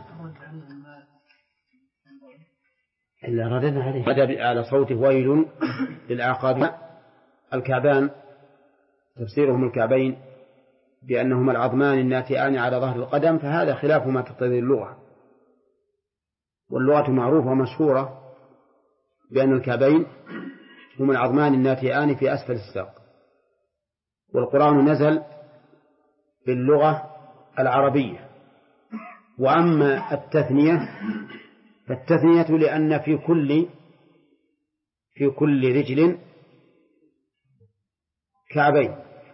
إلا ردنا عليه بدأ على صوته ويل للعقاب. الكعبان تفسيرهم الكعبين بأنهما العظمان الناتئان على ظهر القدم، فهذا خلاف ما تقتضي اللغة. واللغة معروفة ومشهورة بأن الكعبين هما العظمان الناتئان في أسفل الساق. والقرآن نزل باللغة العربية. وأما التثنية فالتثنية لأن في كل رجل كعبين،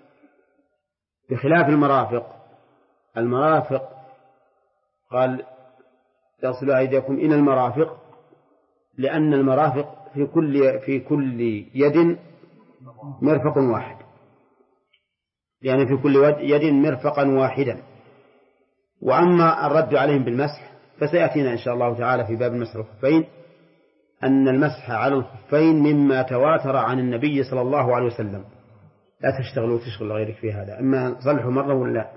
بخلاف المرافق قال تصلوا أيديكم إلى المرافق، لأن المرافق في كل يد مرفق واحد، يعني في كل يد مرفقا واحدا. وأما الرد عليهم بالمسح فسيأتينا إن شاء الله تعالى في باب المسح على الخفين أن المسح على الخفين مما تواتر عن النبي صلى الله عليه وسلم. لا تشتغلوا وتشغل غيرك في هذا، إما صلحوا مرة ولا.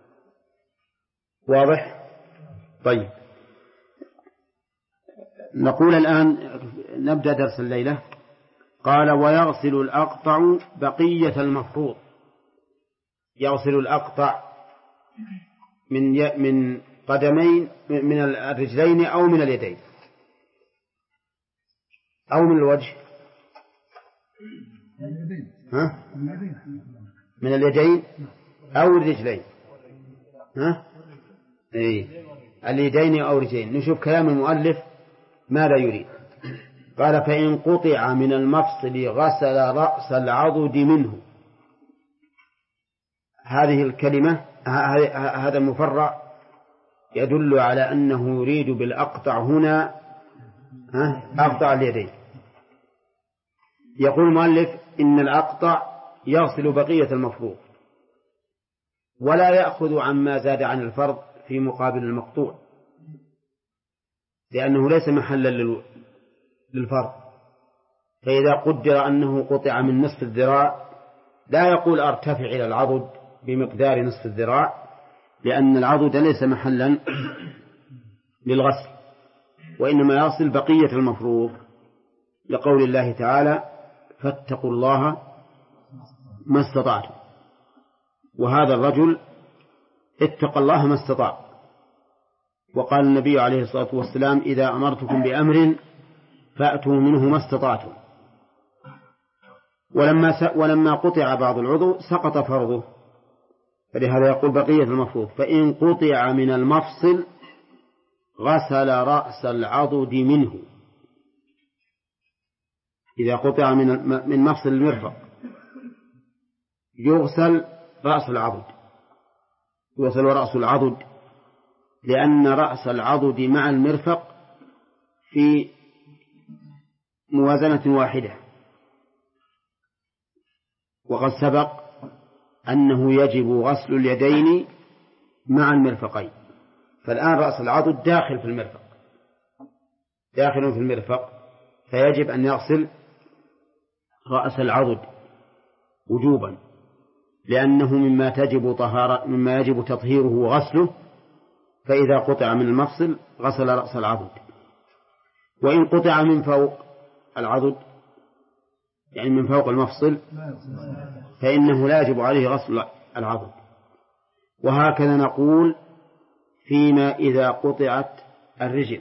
واضح؟ طيب، نقول الآن نبدأ درس الليلة. قال ويغسل الأقطع بقية المفروض. يغسل الأقطع من قدمين، من الرجلين أو من اليدين أو من الوجه. من اليدين أو الرجلين. اليدين أو الرجلين. نشوف كلام المؤلف ماذا يريد. قال فإن قطع من المفصل غسل رأس العضد منه. هذه الكلمة، هذا المفرع يدل على أنه يريد بالأقطع هنا أقطع اليدين. يقول المؤلف إن الأقطع يغسل بقية المفروض ولا يأخذ عما زاد عن الفرض في مقابل المقطوع، لأنه ليس محلا للفرض. فإذا قدر أنه قطع من نصف الذراع لا يقول أرتفع إلى العضد بمقدار نصف الذراع، لأن العضد ليس محلا للغسل، وإنما يصل بقية المفروض، لقول الله تعالى فاتقوا الله ما استطعتم. وهذا الرجل اتقى الله ما استطاع، وقال النبي عليه الصلاة والسلام إذا أمرتكم بأمر فأتوا منه ما استطعتم. ولما قطع بعض العضو سقط فرضه، فلهذا يقول بقية المفروض. فإن قطع من المفصل غسل رأس العضد منه. إذا قطع من مفصل المرفق يغسل رأس العضد، يغسل رأس العضد، لأن رأس العضد مع المرفق في موازنة واحدة، وقد سبق أنه يجب غسل اليدين مع المرفقين. فالآن رأس العضد داخل في المرفق، داخل في المرفق، فيجب أن يغسل رأس العضد وجوبا، لأنه مما يجب تطهيره وغسله. فإذا قطع من المفصل غسل رأس العضد. وإن قطع من فوق العضد يعني من فوق المفصل فإنه لا يجب عليه غسل العضد. وهكذا نقول فيما إذا قطعت الرجل،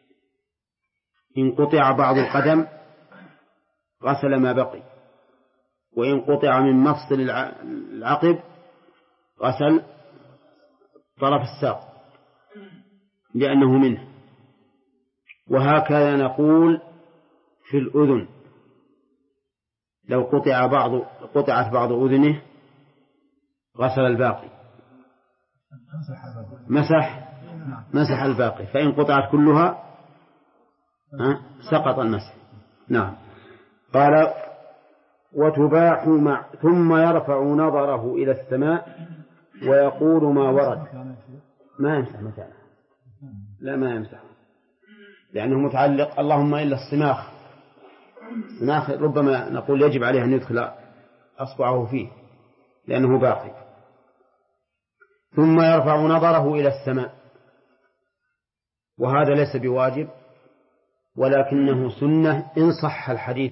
إن قطع بعض القدم غسل ما بقي، وإن قطع من مفصل العقب غسل طرف الساق لأنه منه. وهكذا نقول في الأذن، لو قطعت بعض أذنه غسل الباقي، مسح الباقي. فإن قطعت كلها سقط المسح. نعم. قال وتباح ثم يرفع نظره إلى السماء ويقول ما ورد. ما يمسح مثلا، لا ما يمسح، لأنه متعلق اللهم إلا الصماخ. الصماخ ربما نقول يجب عليه أن يدخل أصبعه فيه لأنه باقي. ثم يرفع نظره إلى السماء، وهذا ليس بواجب ولكنه سنة إن صح الحديث.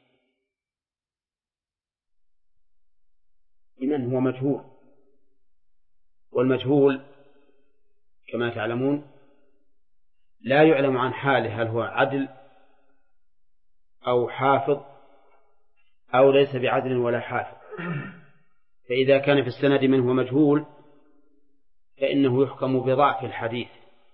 لمن هو مجهول، والمجهول كما تعلمون لا يعلم عن حاله هل هو عدل أو حافظ أو ليس بعدل ولا حافظ. فإذا كان في السند من هو مجهول فإنه يحكم بضعف الحديث.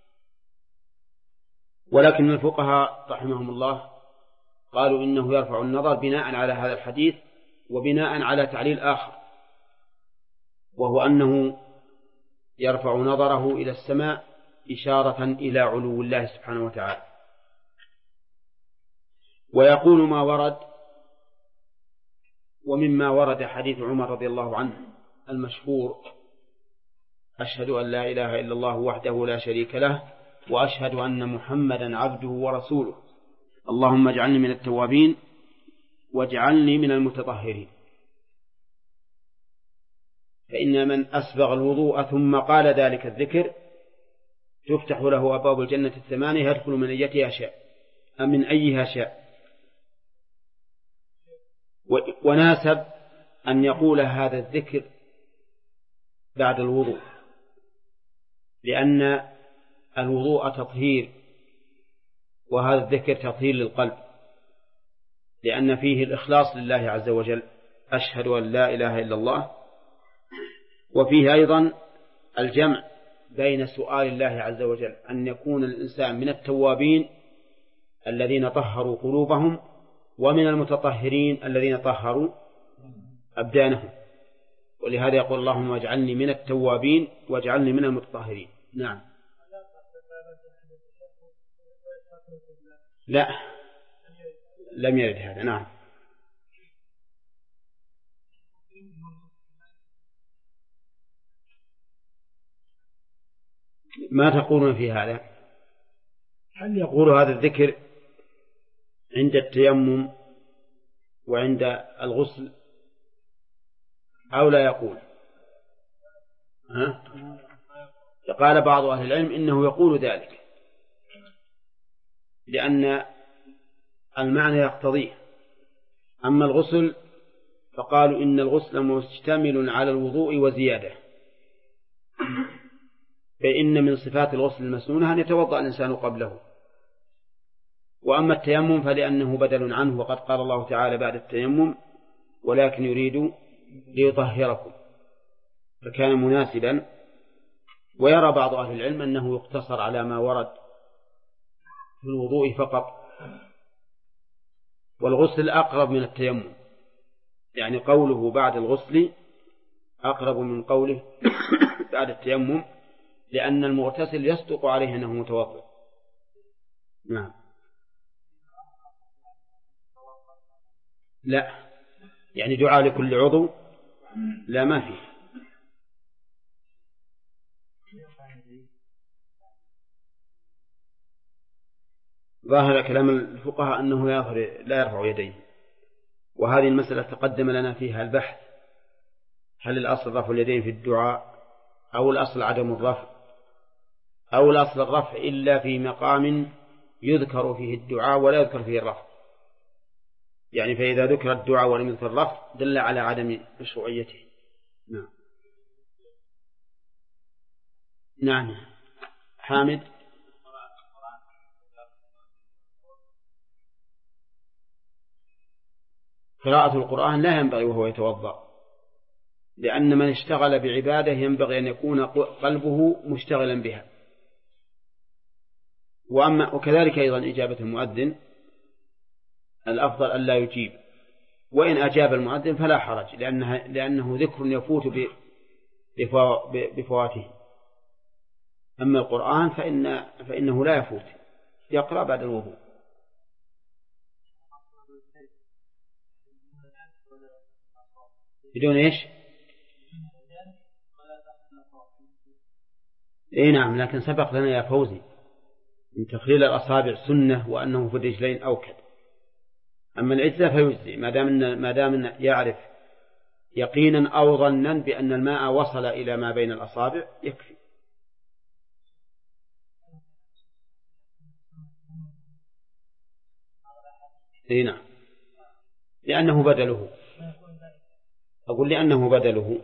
ولكن الفقهاء رحمهم الله قالوا إنه يرفع النظر بناء على هذا الحديث وبناء على تعليل آخر، وهو أنه يرفع نظره إلى السماء إشارة إلى علو الله سبحانه وتعالى. ويقول ما ورد. ومما ورد حديث عمر رضي الله عنه المشهور أشهد أن لا إله إلا الله وحده لا شريك له وأشهد أن محمدا عبده ورسوله اللهم اجعلني من التوابين واجعلني من المتطهرين. فإن من أسبغ الوضوء ثم قال ذلك الذكر تفتح له أبواب الجنة الثمانية يدخل من أيتها شاء أم من أيها شاء. وناسب أن يقول هذا الذكر بعد الوضوء، لأن الوضوء تطهير وهذا الذكر تطهير للقلب، لأن فيه الإخلاص لله عز وجل أشهد أن لا إله إلا الله. وفيه أيضا الجمع بين سؤال الله عز وجل أن يكون الإنسان من التوابين الذين طهروا قلوبهم ومن المتطهرين الذين طهروا أبدانهم. ولهذا يقول اللهم واجعلني من التوابين واجعلني من المتطهرين. نعم. لا لم يرد هذا. نعم. ما تقولون في هذا؟ هل يقول هذا الذكر عند التيمم وعند الغسل أو لا يقول؟ قال بعض أهل العلم إنه يقول ذلك لأن المعنى يقتضيه. أما الغسل فقالوا إن الغسل مشتمل على الوضوء وزيادة، فإن من صفات الغسل المسنونة أن يتوضأ الإنسان قبله. وأما التيمم فلأنه بدل عنه، وقد قال الله تعالى بعد التيمم ولكن يريد ليطهركم، فكان مناسبا. ويرى بعض أهل العلم أنه يقتصر على ما ورد في الوضوء فقط، والغسل أقرب من التيمم، يعني قوله بعد الغسل أقرب من قوله بعد التيمم، لأن المغتسل يصدق عليه أنه متوضئ. نعم. لا، يعني دعاء لكل عضو لا، ما فيه. ظاهر كلام الفقهاء أنه لا يرفع يديه، وهذه المسألة تقدم لنا فيها البحث، هل الأصل رفع اليدين في الدعاء أو الأصل عدم الرفع، أو الأصل الرفع إلا في مقام يذكر فيه الدعاء ولا يذكر فيه الرفع، يعني فإذا ذكر الدعاء ولم يذكر الرفع دل على عدم مشروعيته. نعم. نعم. حامد. قراءة القرآن لا ينبغي وهو يتوضأ، لأن من اشتغل بعبادة ينبغي أن يكون قلبه مشتغلا بها. وكذلك أيضا إجابة المؤذن الأفضل أن لا يجيب، وإن أجاب المؤذن فلا حرج، لأنه ذكر يفوت بفواته. أما القرآن فإنه لا يفوت، يقرأ بعد الوضوء. بدون إيش؟ إيه نعم، لكن سبق لنا يا فوزي من تخليل الأصابع سنة وأنه في الرجلين أوكد. أما العجزة فيجزي ما دام يعرف يقينا أو ظنا بأن الماء وصل إلى ما بين الأصابع يكفي. إيه نعم، لأنه بدله. أقول لأنه بدله،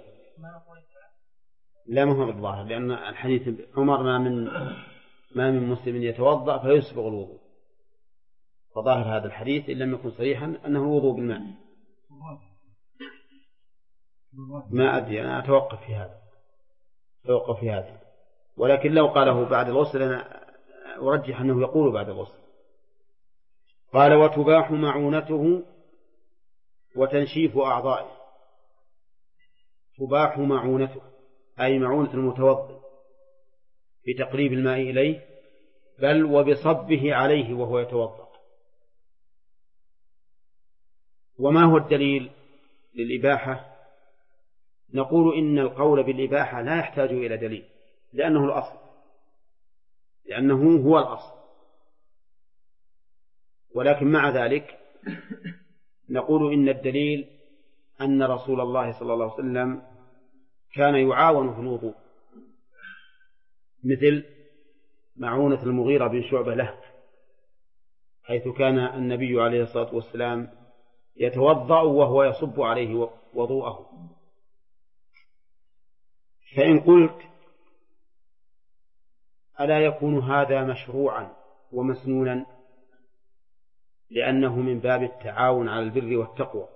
لا مهم الظاهر، لأن الحديث عمر ما من مسلم يتوضأ فيسبغ الوضوء، فظاهر هذا الحديث إن لم يكن صريحا أنه الوضوء بالماء. ما أدري، أنا أتوقف في هذا، ولكن لو قاله بعد الغسل أنا أرجح أنه يقول بعد الغسل. قال وتباح معونته وتنشيف أعضائه. تباح معونته أي معونة المتوضئ في تقريب الماء إليه، بل وبصبه عليه وهو يتوضأ. وما هو الدليل للإباحة؟ نقول إن القول بالإباحة لا يحتاج إلى دليل، لأنه الأصل، لأنه هو الأصل. ولكن مع ذلك نقول إن الدليل أن رسول الله صلى الله عليه وسلم كان يعاون في الوضوء، مثل معونة المغيرة بن شعبة له، حيث كان النبي عليه الصلاة والسلام يتوضأ وهو يصب عليه وضوءه. فإن قلت ألا يكون هذا مشروعا ومسنونا لأنه من باب التعاون على البر والتقوى،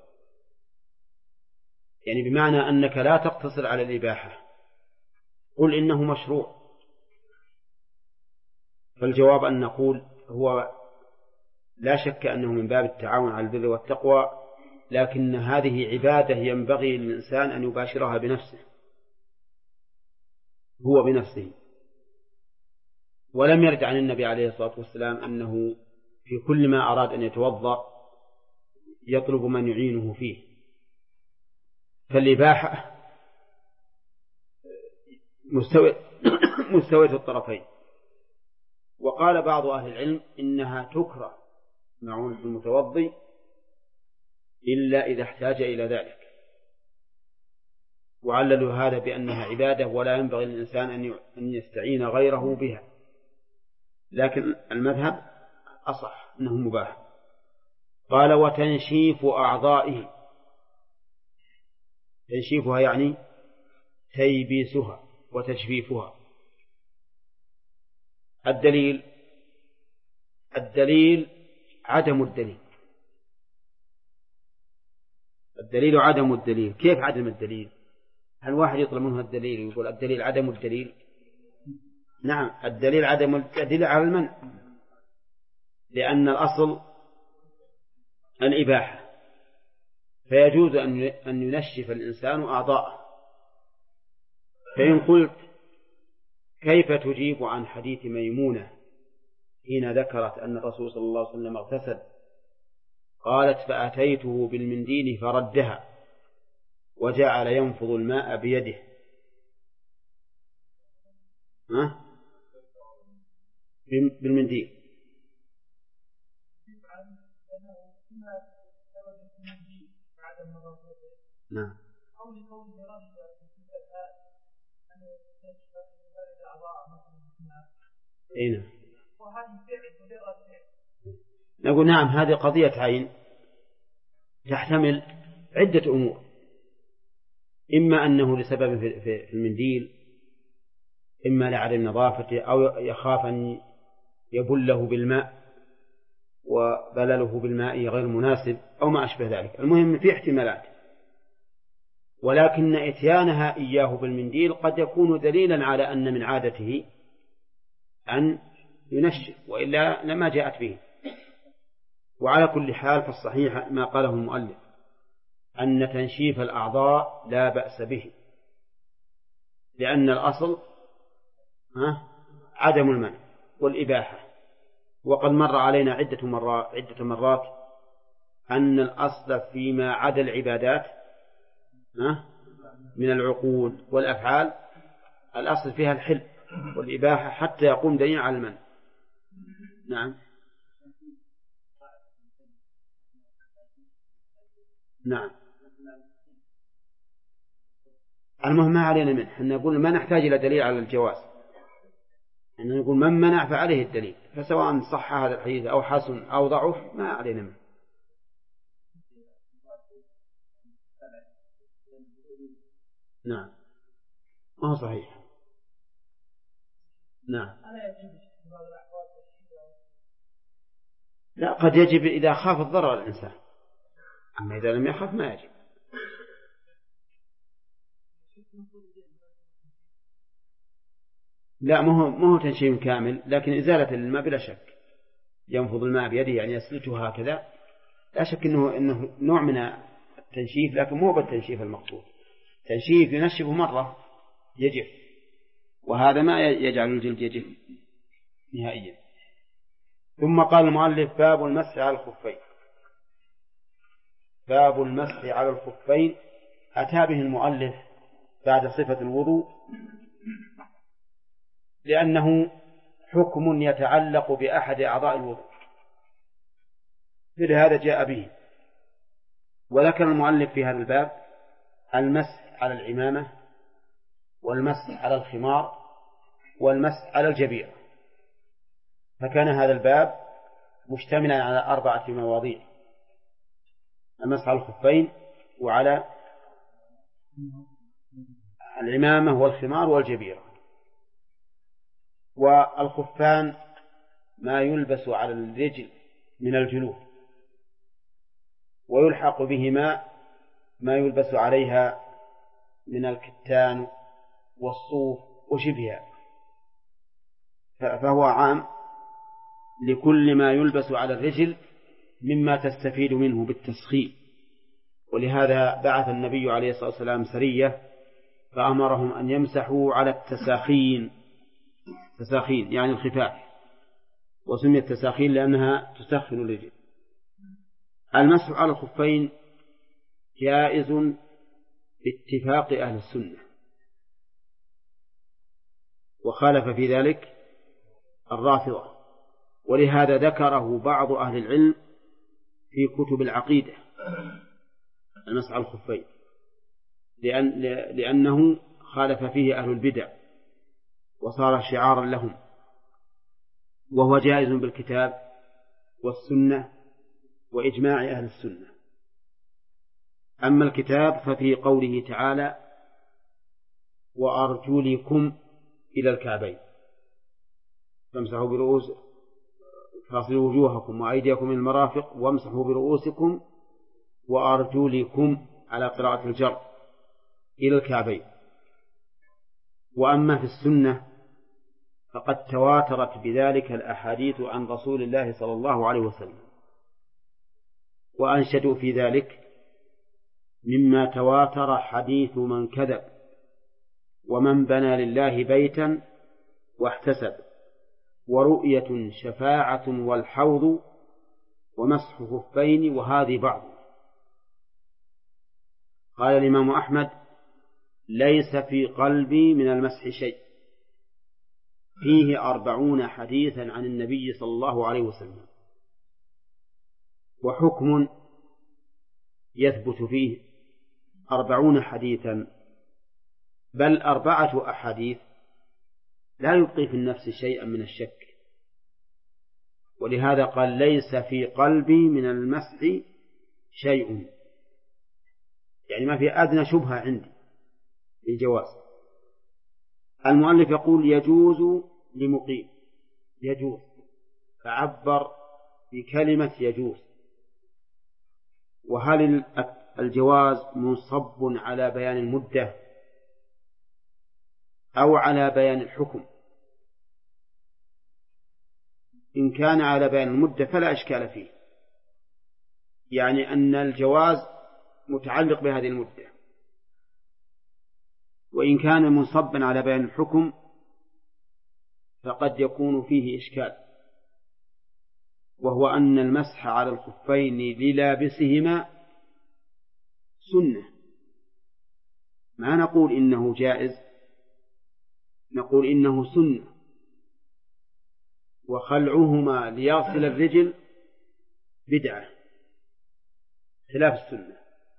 يعني بمعنى أنك لا تقتصر على الإباحة، قل إنه مشروع. فالجواب أن نقول هو لا شك أنه من باب التعاون على البر والتقوى، لكن هذه عبادة ينبغي للإنسان أن يباشرها بنفسه، هو بنفسه. ولم يرد عن النبي عليه الصلاة والسلام أنه في كل ما أراد أن يتوضأ يطلب من يعينه فيه. فالإباحة مستوية الطرفين. وقال بعض أهل العلم إنها تكره معونة المتوضي إلا إذا احتاج إلى ذلك، وعللوا هذا بأنها عبادة ولا ينبغي للإنسان أن يستعين غيره بها، لكن المذهب أصح أنه مباح. قال وتنشيف أعضائه، تنشيفها يعني تيبيسها وتجفيفها. الدليل عدم الدليل، الدليل عدم الدليل. كيف عدم الدليل؟ هل واحد يطلب منه الدليل ويقول الدليل عدم الدليل؟ نعم، الدليل عدم الدليل على المنع، لأن الأصل الإباحة، فيجوز أن ينشف الإنسان أعضاءه. فإن قلت كيف تجيب عن حديث ميمونة حين ذكرت أن الرسول صلى الله عليه وسلم اغتسل، قالت فأتيته بالمنديل فردها وجعل ينفض الماء بيده. بالمنديل. نعم. أين؟ نقول نعم، هذه قضية عين تحتمل عدة أمور، إما أنه لسبب في المنديل، إما لعدم نظافته، أو يخاف أن يبله بالماء وبلله بالماء غير مناسب، أو ما أشبه ذلك. المهم في احتمالات، ولكن إتيانها إياه بالمنديل قد يكون دليلا على أن من عادته أن ينشف، وإلا لما جاءت به. وعلى كل حال فالصحيح ما قاله المؤلف أن تنشيف الأعضاء لا بأس به، لأن الأصل عدم المنع والإباحة. وقد مر علينا عدة مرات أن الأصل فيما عدا العبادات من العقول والأفعال الأصل فيها الحل والإباحة حتى يقوم دليل على المنع. نعم. نعم، المهم ما علينا منه، احنا نقول ما نحتاج إلى دليل على الجواز، احنا نقول من منع فعليه الدليل، فسواء صح هذا الحديث أو حسن أو ضعف ما علينا منه. نعم، ما هو صحيح. نعم، لا، قد يجب إذا خاف الضرر الإنسان، أما إذا لم يخف ما يجب. لا، ما هو تنشيف كامل، لكن إزالة الماء بلا شك. ينفض الماء بيده يعني يسلته هكذا، لا شك إنه نوع من التنشيف، لكن مو بالتنشيف المقصود. تنشيف ينشف مرة يجف، وهذا ما يجعل الجلد يجف نهائيا. ثم قال المؤلف باب المسح على الخفين. باب المسح على الخفين أتى به المؤلف بعد صفة الوضوء، لأنه حكم يتعلق بأحد أعضاء الوضوء، فلهذا جاء به. وذكر المؤلف في هذا الباب المسح على العمامة، والمسح على الخمار، والمسح على الجبيرة، فكان هذا الباب مشتملا على 4 مواضيع: المسح على الخفين، وعلى العمامة والخمار والجبيرة. والخفان ما يلبس على الرجل من الجلود، ويلحق بهما ما يلبس عليها من الكتان والصوف وشبهها، فهو عام لكل ما يلبس على الرجل مما تستفيد منه بالتسخين. ولهذا بعث النبي عليه الصلاة والسلام سرية فأمرهم أن يمسحوا على التساخين، تساخين يعني الخفاف، وسميت تساخين لأنها تسخن الرجل. المسح على الخفين جائز باتفاق أهل السنة، وخالف في ذلك الرافضة، ولهذا ذكره بعض أهل العلم في كتب العقيدة المسح على الخفين، لأنه خالف فيه أهل البدع وصار شعارا لهم، وهو جائز بالكتاب والسنة وإجماع أهل السنة. أما الكتاب ففي قوله تعالى وأرجلكم إلى الكعبين فامسحوا فاغسلوا وجوهكم وأيديكم إلى المرافق وامسحوا برؤوسكم وأرجلكم على قراءة الجر إلى الكعبين. وأما في السنة فقد تواترت بذلك الأحاديث عن رسول الله صلى الله عليه وسلم، وأنشدوا في ذلك مما تواتر حديث من كذب ومن بنى لله بيتا واحتسب ورؤية شفاعة والحوض ومسح خفين وهذه بعض. قال الإمام أحمد ليس في قلبي من المسح شيء، فيه 40 حديثا عن النبي صلى الله عليه وسلم، وحكم يثبت فيه 40 حديثا بل 4 أحاديث لا يبقي في النفس شيئا من الشك، ولهذا قال ليس في قلبي من المسح شيء، يعني ما في أدنى شبهة عندي للجواز. المؤلف يقول يجوز لمقيم، يجوز، فعبر بكلمة يجوز. وهل الجواز منصب على بيان المدة أو على بيان الحكم؟ إن كان على بيان المدة فلا إشكال فيه، يعني أن الجواز متعلق بهذه المدة. وإن كان منصبا على بيان الحكم فقد يكون فيه إشكال، وهو أن المسح على الخفين للابسهما سنة، ما نقول إنه جائز، نقول إنه سنة، وخلعهما ليغسل الرجل بدعة خلاف السنة.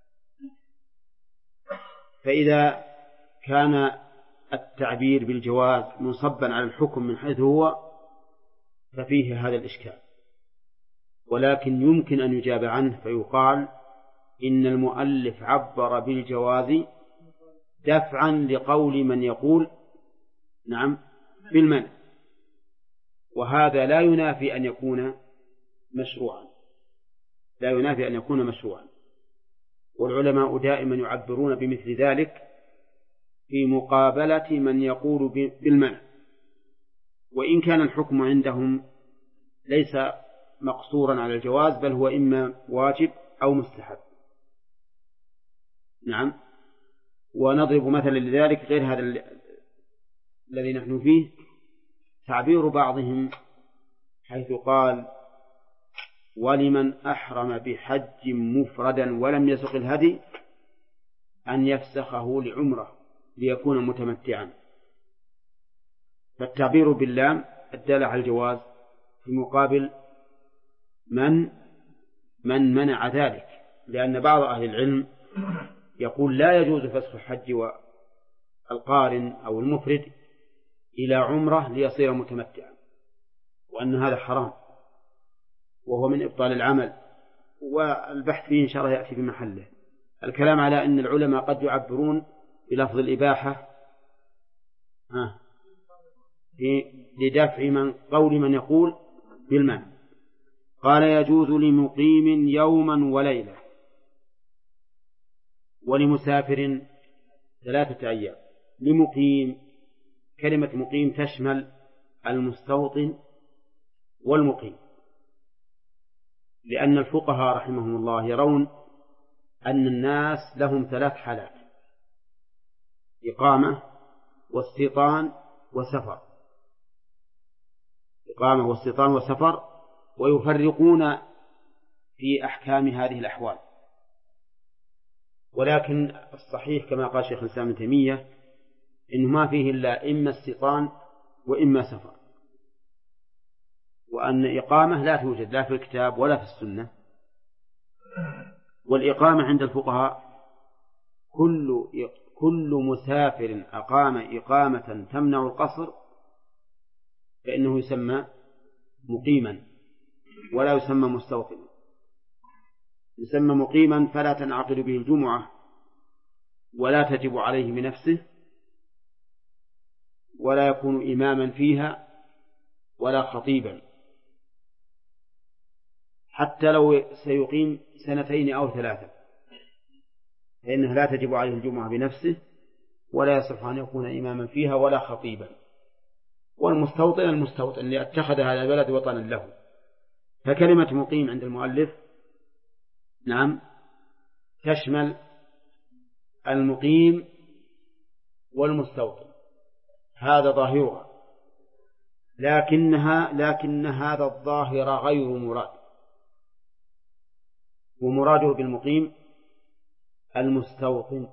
فإذا كان التعبير بالجواز منصبا على الحكم من حيث هو ففيه هذا الإشكال، ولكن يمكن أن يجاب عنه فيقال إن المؤلف عبر بالجواز دفعا لقول من يقول نعم بالمنع، وهذا لا ينافي أن يكون مشروعا، لا ينافي أن يكون مشروعا. والعلماء دائما يعبرون بمثل ذلك في مقابلة من يقول بالمنع، وإن كان الحكم عندهم ليس مقصورا على الجواز بل هو إما واجب أو مستحب. نعم. ونضرب مثلا لذلك غير هذا الذي نحن فيه، تعبير بعضهم حيث قال ولمن أحرم بحج مفردا ولم يسق الهدي أن يفسخه لعمره ليكون متمتعا، فالتعبير باللام الدالة على الجواز في مقابل من منع ذلك، لأن بعض أهل العلم يقول لا يجوز فسخ الحج والقارن أو المفرد إلى عمره ليصير متمتعا، وأن هذا حرام وهو من إبطال العمل، والبحث فيه إن شاء الله يأتي بمحله. الكلام على أن العلماء قد يعبرون بلفظ الإباحة لدفع قول من يقول بالمنع. قال يجوز لمقيم يوما وليلة ولمسافر 3 أيام. لمقيم، كلمة مقيم تشمل المستوطن والمقيم، لأن الفقهاء رحمهم الله يرون أن الناس لهم 3 حالات: إقامة واستيطان وسفر، إقامة واستيطان وسفر، ويفرقون في أحكام هذه الأحوال. ولكن الصحيح كما قال شيخ الإسلام ابن تيمية إنه ما فيه إلا إما استيطان وإما سفر، وأن إقامة لا توجد لا في الكتاب ولا في السنة. والإقامة عند الفقهاء كل مسافر أقام إقامة تمنع القصر فإنه يسمى مقيما ولا يسمى مستوطنا. يسمى مقيما فلا تنعقد به الجمعة ولا تجب عليه بنفسه ولا يكون إماما فيها ولا خطيبا، حتى لو سيقيم 2 أو 3 فإنه لا تجب عليه الجمعة بنفسه ولا يصح أن يكون إماما فيها ولا خطيبا. والمستوطن المستوطن لأتخذ هذا البلد وطنا له. فكلمة مقيم عند المؤلف نعم تشمل المقيم والمستوطن، هذا ظاهرها، لكن هذا الظاهر غير مراد، ومراده بالمقيم المستوطن.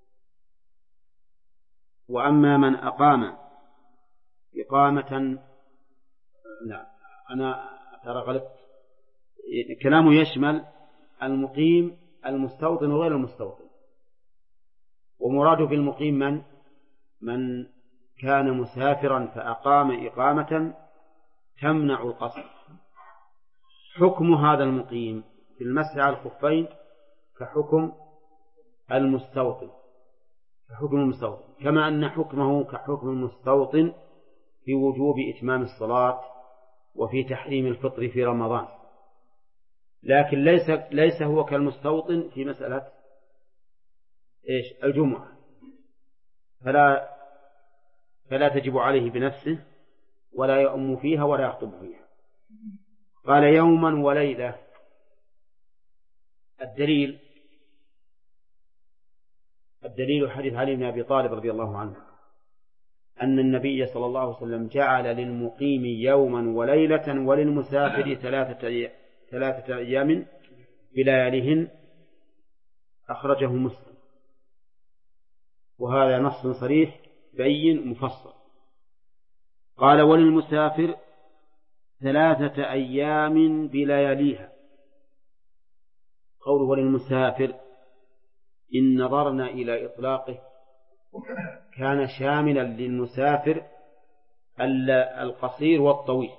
وأما من أقام إقامة لا أنا ترى غلطت، كلامه يشمل المقيم المستوطن وغير المستوطن، ومراده بالمقيم من كان مسافرا فأقام إقامة تمنع القصر. حكم هذا المقيم في المسح على الخفين كحكم المستوطن، كما أن حكمه كحكم المستوطن في وجوب إتمام الصلاة وفي تحريم الفطر في رمضان، لكن ليس هو كالمستوطن في مسألة الجمعة، فلا تجب عليه بنفسه ولا يؤم فيها ولا يخطب فيها. قال يوما وليلة. الدليل حديث علي بن أبي طالب رضي الله عنه أن النبي صلى الله عليه وسلم جعل للمقيم يوما وليلة وللمسافر 3 أيام بلياليهن، أخرجه مسلم، وهذا نص صريح بين مفصل. قال وللمسافر 3 أيام بلياليها. قوله وللمسافر إن نظرنا إلى إطلاقه كان شاملا للمسافر القصير والطويل،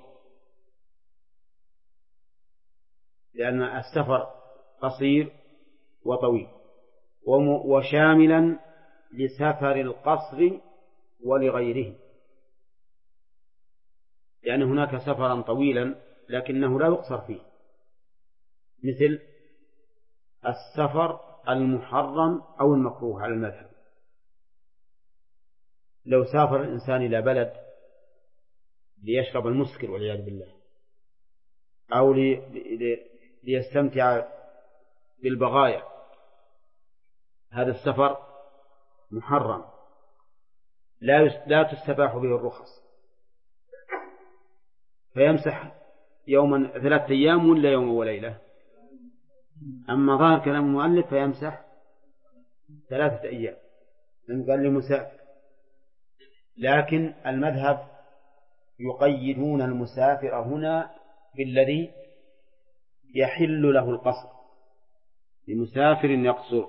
لأن السفر قصير وطويل، وشاملا لسفر القصر ولغيره، لأن هناك سفرا طويلا لكنه لا يقصر فيه، مثل السفر المحرم أو المكروه على المذهب. لو سافر الإنسان إلى بلد ليشرب المسكر والعياذ بالله، أو ليستمتع بالبغايا، هذا السفر محرم لا تستباح به الرخص، فيمسح يوما 3 أيام ولا يوم وليلة. أما ظاهر كلام المؤلف فيمسح 3 أيام لأنه قال لمسافر، لكن المذهب يقيدون المسافر هنا بالذي يحل له القصر، لمسافر يقصر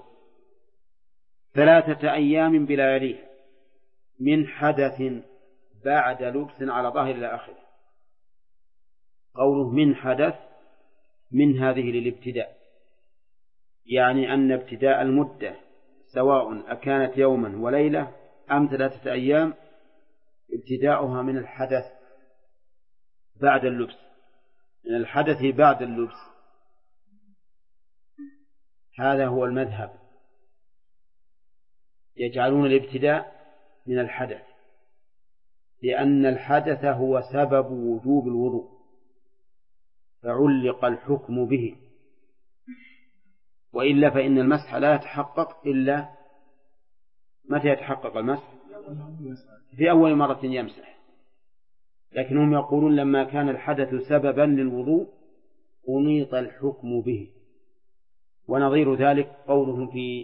3 أيام بلياليها من حدث بعد لبس على ظاهر إلى آخره. قوله من حدث من هذه للابتداء، يعني أن ابتداء المدة سواء أكانت يوما وليلة أم 3 أيام ابتداؤها من الحدث بعد اللبس، من الحدث بعد اللبس. هذا هو المذهب، يجعلون الابتداء من الحدث لأن الحدث هو سبب وجوب الوضوء فعلق الحكم به، وإلا فإن المسح لا يتحقق إلا متى يتحقق المسح؟ في أول مرة يمسح. لكنهم يقولون لما كان الحدث سببا للوضوء أنيط الحكم به. ونظير ذلك قولهم في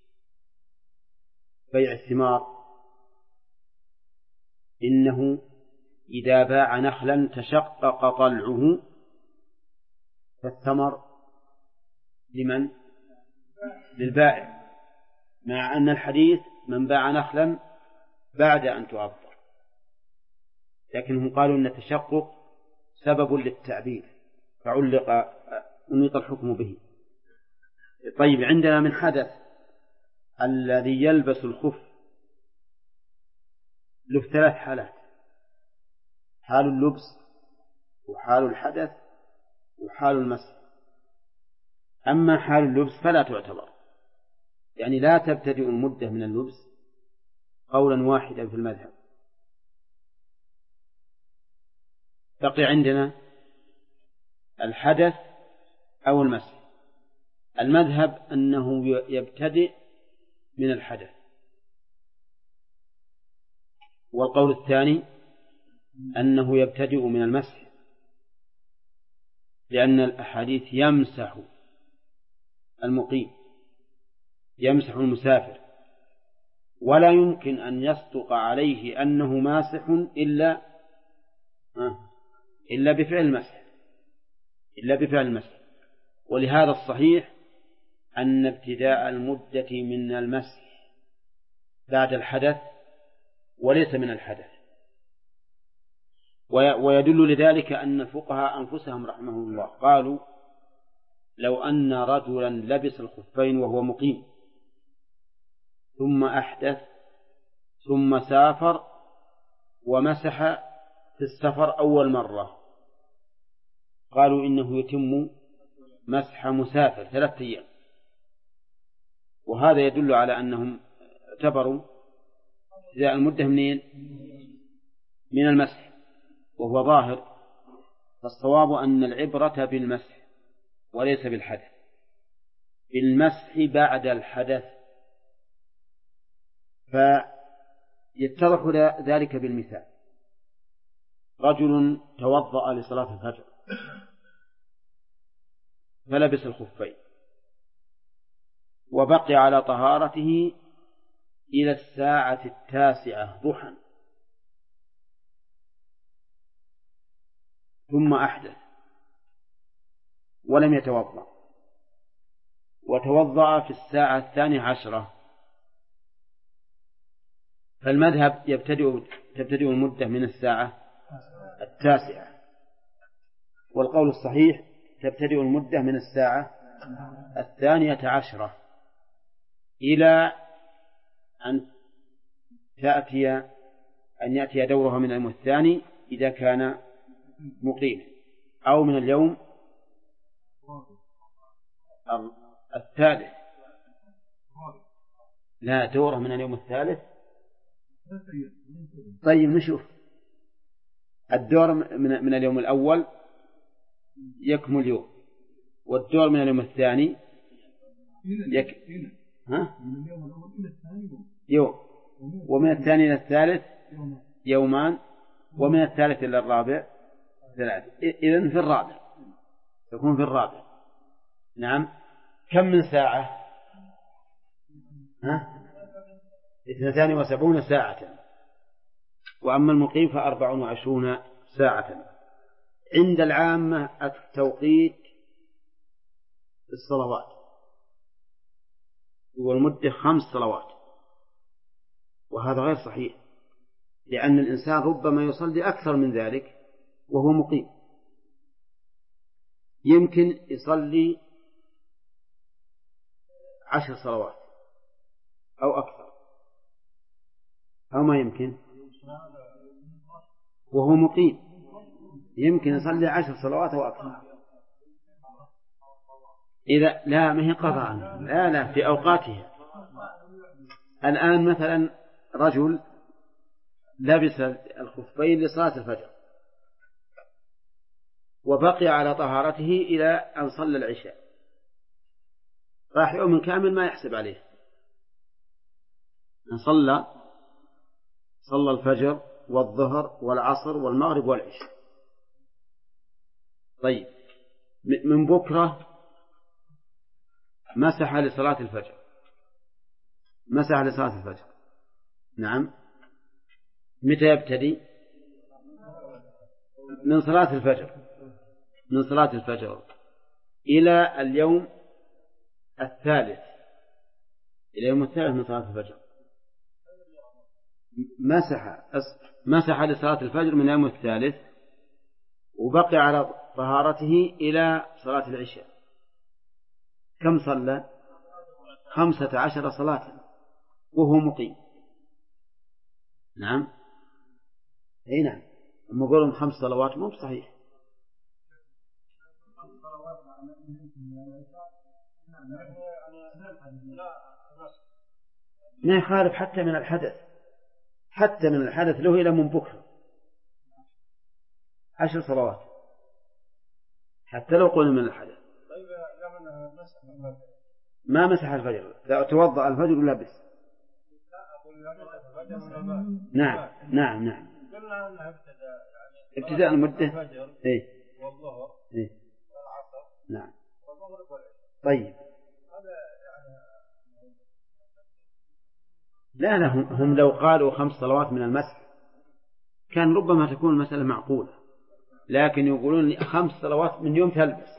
بيع الثمار إنه إذا باع نخلا تشقق طلعه فالثمر لمن؟ للبائع، مع أن الحديث من باع نخلا بعد أن تعبر، لكنهم قالوا أن التشقق سبب للتعبير فأنيط الحكم به. طيب، عندنا من حدث الذي يلبس الخف له 3 حالات: حال اللبس وحال الحدث وحال المسح. أما حال اللبس فلا تعتبر، يعني لا تبتدئ المدة من اللبس قولا واحدا في المذهب. بقي عندنا الحدث أو المسح. المذهب أنه يبتدئ من الحدث، والقول الثاني أنه يبتدئ من المسح، لأن الأحاديث يمسح المقيم يمسح المسافر، ولا يمكن أن يصدق عليه أنه ماسح إلا بفعل المسح. ولهذا الصحيح أن ابتداء المدة من المسح بعد الحدث وليس من الحدث. ويدل لذلك أن الفقهاء أنفسهم رحمهم الله قالوا: لو أن رجلا لبس الخفين وهو مقيم ثم أحدث ثم سافر ومسح في السفر أول مرة، قالوا إنه يتم مسح مسافر 3 أيام. وهذا يدل على أنهم اعتبروا ابتداء المدة من المسح، وهو ظاهر. فالصواب أن العبرة بالمسح وليس بالحدث، بالمسح بعد الحدث. فيتضح ذلك بالمثال: رجل توضأ لصلاة الفجر فلبس الخفين وبقي على طهارته إلى 9:00 ضحى، ثم أحدث ولم يتوضأ، وتوضأ في 12:00، فالمذهب تبتدئ المدة من 9:00، والقول الصحيح تبتدئ المدة من 12:00 إلى أن يأتي دورها من اليوم الثاني إذا كان مقيم، أو من اليوم الثالث. لا، دوره من اليوم الثالث. طيب نشوف. الدور من اليوم الأول يكمل يوم، والدور من اليوم الثاني يوم، ومن الثاني إلى الثالث يومان، ومن الثالث إلى الرابع 3. إذن في الرابع تكون في الرابع. نعم. كم من ساعة؟ 72 ساعة. وأما المقيم ف24 ساعة. عند العامة التوقيت الصلوات، والمدة 5 صلوات، وهذا غير صحيح، لأن الإنسان ربما يصلي أكثر من ذلك وهو مقيم. يمكن يصلي 10 صلوات أو أكثر، أو ما يمكن وهو مقيم يمكن يصلي 10 صلوات أو أكثر. إذا لا، ما هي قضاء، لا في أوقاتها. الآن مثلا رجل لبس الخفين لصلاة الفجر وبقي على طهارته إلى أن صلى العشاء، راح يوم كامل ما يحسب عليه. صلى الفجر والظهر والعصر والمغرب والعشاء. طيب، من بكرة مسح لصلاة الفجر. نعم. متى يبتدي؟ من صلاة الفجر إلى اليوم الثالث، إلى يوم الثالث من صلاة الفجر. مسح لصلاة الفجر من يوم الثالث وبقي على طهارته إلى صلاة العشاء. كم صلى؟ 15 صلاة وهو مقيم. نعم أي نعم، أما قولهم 5 صلوات مو صحيح. ما يخالف حتى من الحدث، حتى من الحدث له إلى من بكرة 10 صلوات حتى لو قلنا من الحدث. ما مسح الفجر، لا توضأ الفجر ولبس. نعم نعم نعم، ابتداء المدة. إيه والظهر إيه والعصر. نعم. والمغرب والعشاء. طيب لا لا، هم لو قالوا 5 صلوات من المسح كان ربما تكون المسألة معقولة، لكن يقولون 5 صلوات من يوم تلبس،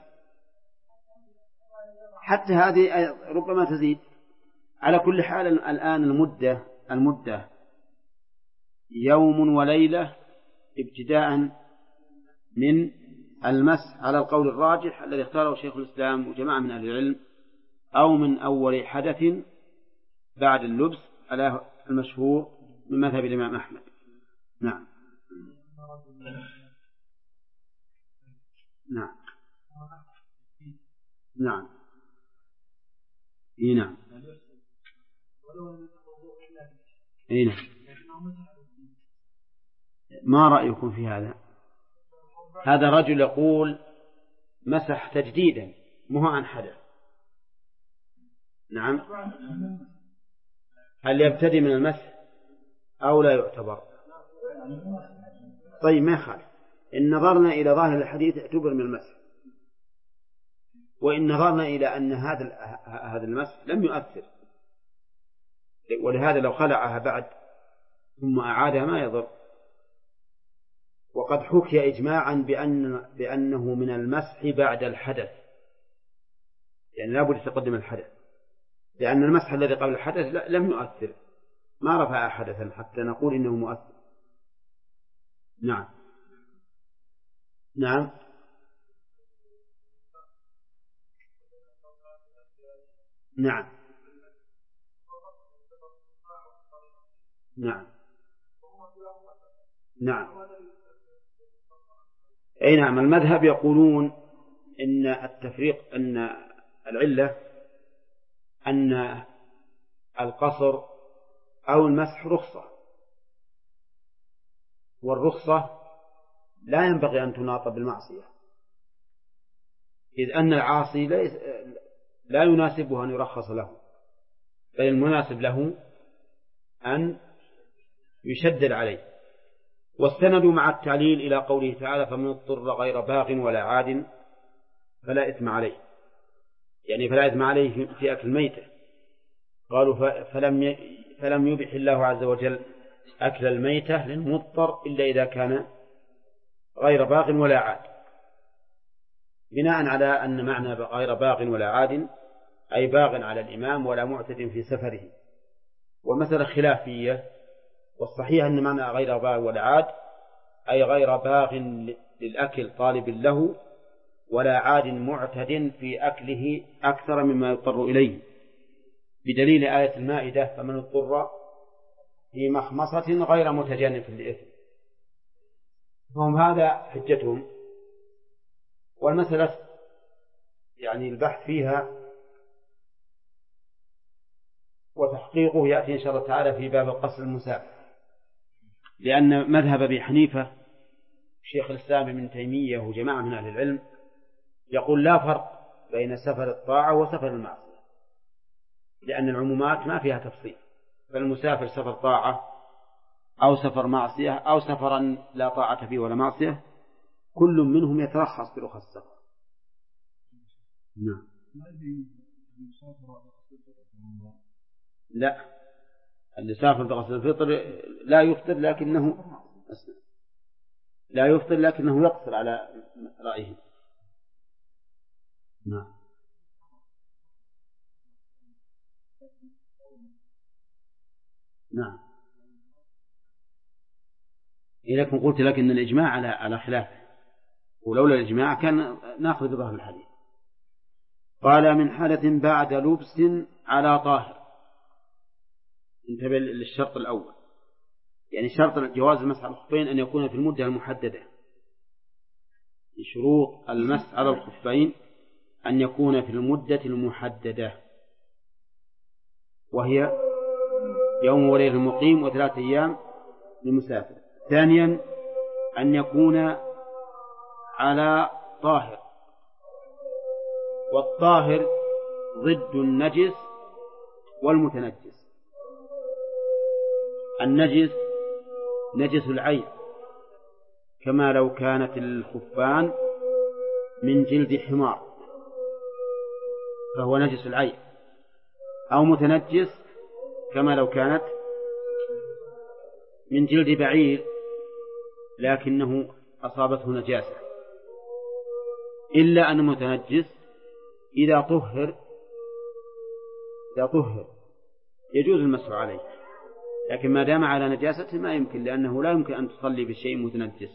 حتى هذه ربما تزيد. على كل حال الآن المدة يوم وليلة ابتداء من المسح على القول الراجح الذي اختاره شيخ الإسلام وجماعة من أهل العلم، أو من أول حدث بعد اللبس على المشهور من مذهب الإمام أحمد. نعم نعم نعم نعم نعم. ما رأيكم في هذا؟ هذا رجل يقول مسح تجديدا مو عن حدث. نعم، هل يبتدي من المسح أو لا يعتبر؟ طيب ما يخالف، إن نظرنا إلى ظاهر الحديث اعتبر من المسح، وإن نظرنا إلى أن هذا المسح لم يؤثر، ولهذا لو خلعها بعد ثم أعادها ما يضر. وقد حكي إجماعا بأنه من المسح بعد الحدث، يعني لا بد يتقدم الحدث، لأن المسح الذي قبل الحدث لم يؤثر، ما رفع حدثا حتى نقول إنه مؤثر. نعم نعم نعم نعم نعم. أي نعم، المذهب يقولون إن التفريق، أن العلة أن القصر أو المسح رخصة، والرخصة لا ينبغي أن تناط بالمعصية، إذ أن العاصي لا يناسبه أن يرخص له، بل المناسب له أن يشدد عليه. واستندوا مع التعليل إلى قوله تعالى فمن اضطر غير باغ ولا عاد فلا إثم عليه، يعني فلا إثم عليه في أكل الميتة. قالوا فلم يبح الله عز وجل أكل الميتة للمضطر إلا إذا كان غير باغ ولا عاد، بناء على أن معنى غير باغ ولا عاد أي باغ على الإمام ولا معتد في سفره. والمسألة خلافية، والصحيح أن معنى غير باغ ولا عاد أي غير باغ للأكل طالب له ولا عاد معتد في أكله أكثر مما يضطر إليه، بدليل آية المائدة فمن اضطر في مخمصة غير متجانف للإثم. فهم هذا حجتهم. والمسألة يعني البحث فيها وتحقيقه يأتي إن شاء الله تعالى في باب القصر المسافر، لأن مذهب أبي حنيفة شيخ الإسلام ابن تيمية وجماعة من أهل العلم يقول لا فرق بين سفر الطاعة وسفر المعصية، لأن العمومات ما فيها تفصيل، فالمسافر سفر طاعة أو سفر معصية أو سفرا لا طاعة فيه ولا معصية كل منهم يترخص برخص السفر. نعم. لا، اللي سافر بغسل الفطر لا يفطر لكنه يقصر على رأيه. نعم نعم. لكن قلت لك إن الإجماع على خلافه، ولولا الإجماع كان نأخذ بظهر الحديث. قال من حدث بعد لبس على طاهر. انتبه للشرط الأول، يعني شرط جواز المسح على الخفين أن يكون في المدة المحددة. شروط المسح على الخفين أن يكون في المدة المحددة، وهي يوم وليلة المقيم و3 أيام للمسافر. ثانيا أن يكون على طاهر، والطاهر ضد النجس والمتنجس. النجس نجس العين، كما لو كانت الخفان من جلد حمار فهو نجس العين، أو متنجس كما لو كانت من جلد بعير لكنه أصابته نجاسة، إلا أن متنجس إذا طهر يجوز المسح عليه، لكن ما دام على نجاسته ما يمكن، لأنه لا يمكن أن تصلي بشيء متنجس.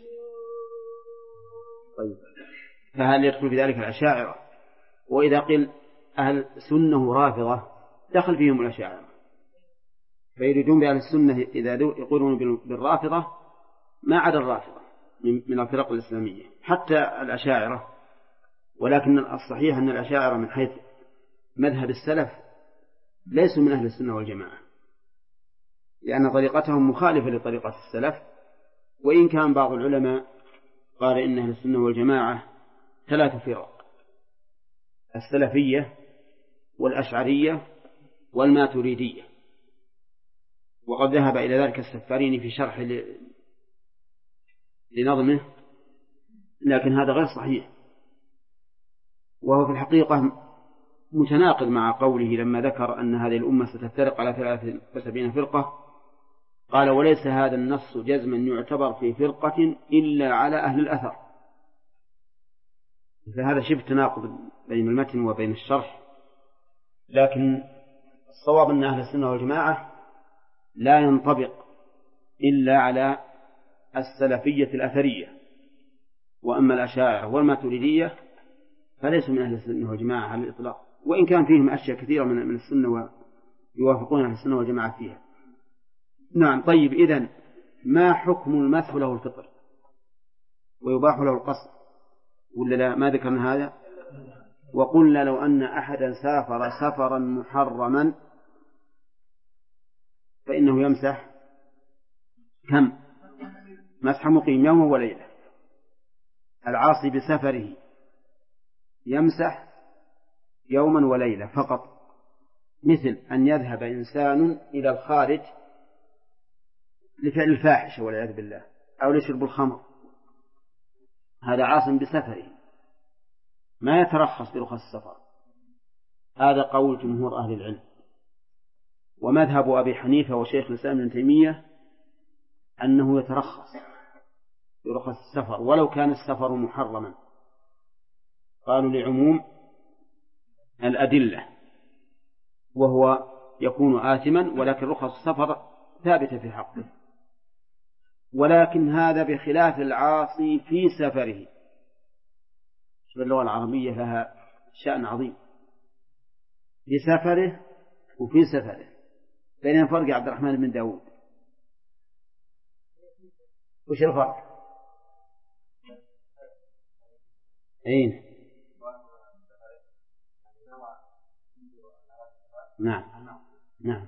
طيب، فهل يدخل في ذلك الأشاعرة؟ وإذا قيل أهل سنة رافضة دخل فيهم الأشاعرة، فيريدون بأهل السنة إذا يقولون بالرافضة ما عدا الرافضة من الفرق الإسلامية حتى الأشاعرة. ولكن الصحيح أن الأشاعرة من حيث مذهب السلف ليسوا من أهل السنة والجماعة، لأن طريقتهم مخالفة لطريقة السلف. وإن كان بعض العلماء قال إن أهل السنة والجماعة 3 فرق: السلفية والأشعرية والماتريدية، وقد ذهب إلى ذلك السفاريني في شرح لنظمه، لكن هذا غير صحيح، وهو في الحقيقة متناقض مع قوله لما ذكر أن هذه الأمة ستفترق على 73 فرقة. قال: وليس هذا النص جزما يعتبر في فرقة إلا على أهل الأثر. فهذا شبه تناقض بين المتن وبين الشرح، لكن الصواب أن أهل السنة والجماعة لا ينطبق إلا على السلفية الأثرية، وأما الأشاعرة والماتريدية فليسوا من أهل السنة والجماعة على الإطلاق، وإن كان فيهم أشياء كثيرة من السنة ويوافقون أهل السنة والجماعة فيها. نعم. طيب، إذن ما حكم المسح له الفطر ويباح له القصر ولا لا؟ ما ذكرنا هذا. وقلنا لو أن أحدا سافر سفرا محرما فإنه يمسح كم؟ مسح مقيم يوم وليلة. العاصي بسفره يمسح يوما وليلة فقط، مثل أن يذهب إنسان إلى الخارج لفعل الفاحشة والعياذ بالله، أو لشرب الخمر، هذا عاص بسفره ما يترخص برخص السفر. هذا قول جمهور أهل العلم، ومذهب أبي حنيفة وشيخ الإسلام ابن تيمية أنه يترخص برخص السفر ولو كان السفر محرما. قالوا لعموم الأدلة، وهو يكون آثما، ولكن رخص السفر ثابتة في حقه. ولكن هذا بخلاف العاصي في سفره. اللغة العربية لها شأن عظيم، في سفره وفي سفره. بين فرق يا عبد الرحمن بن داود؟ وش الفرق؟ أين؟ نعم نعم.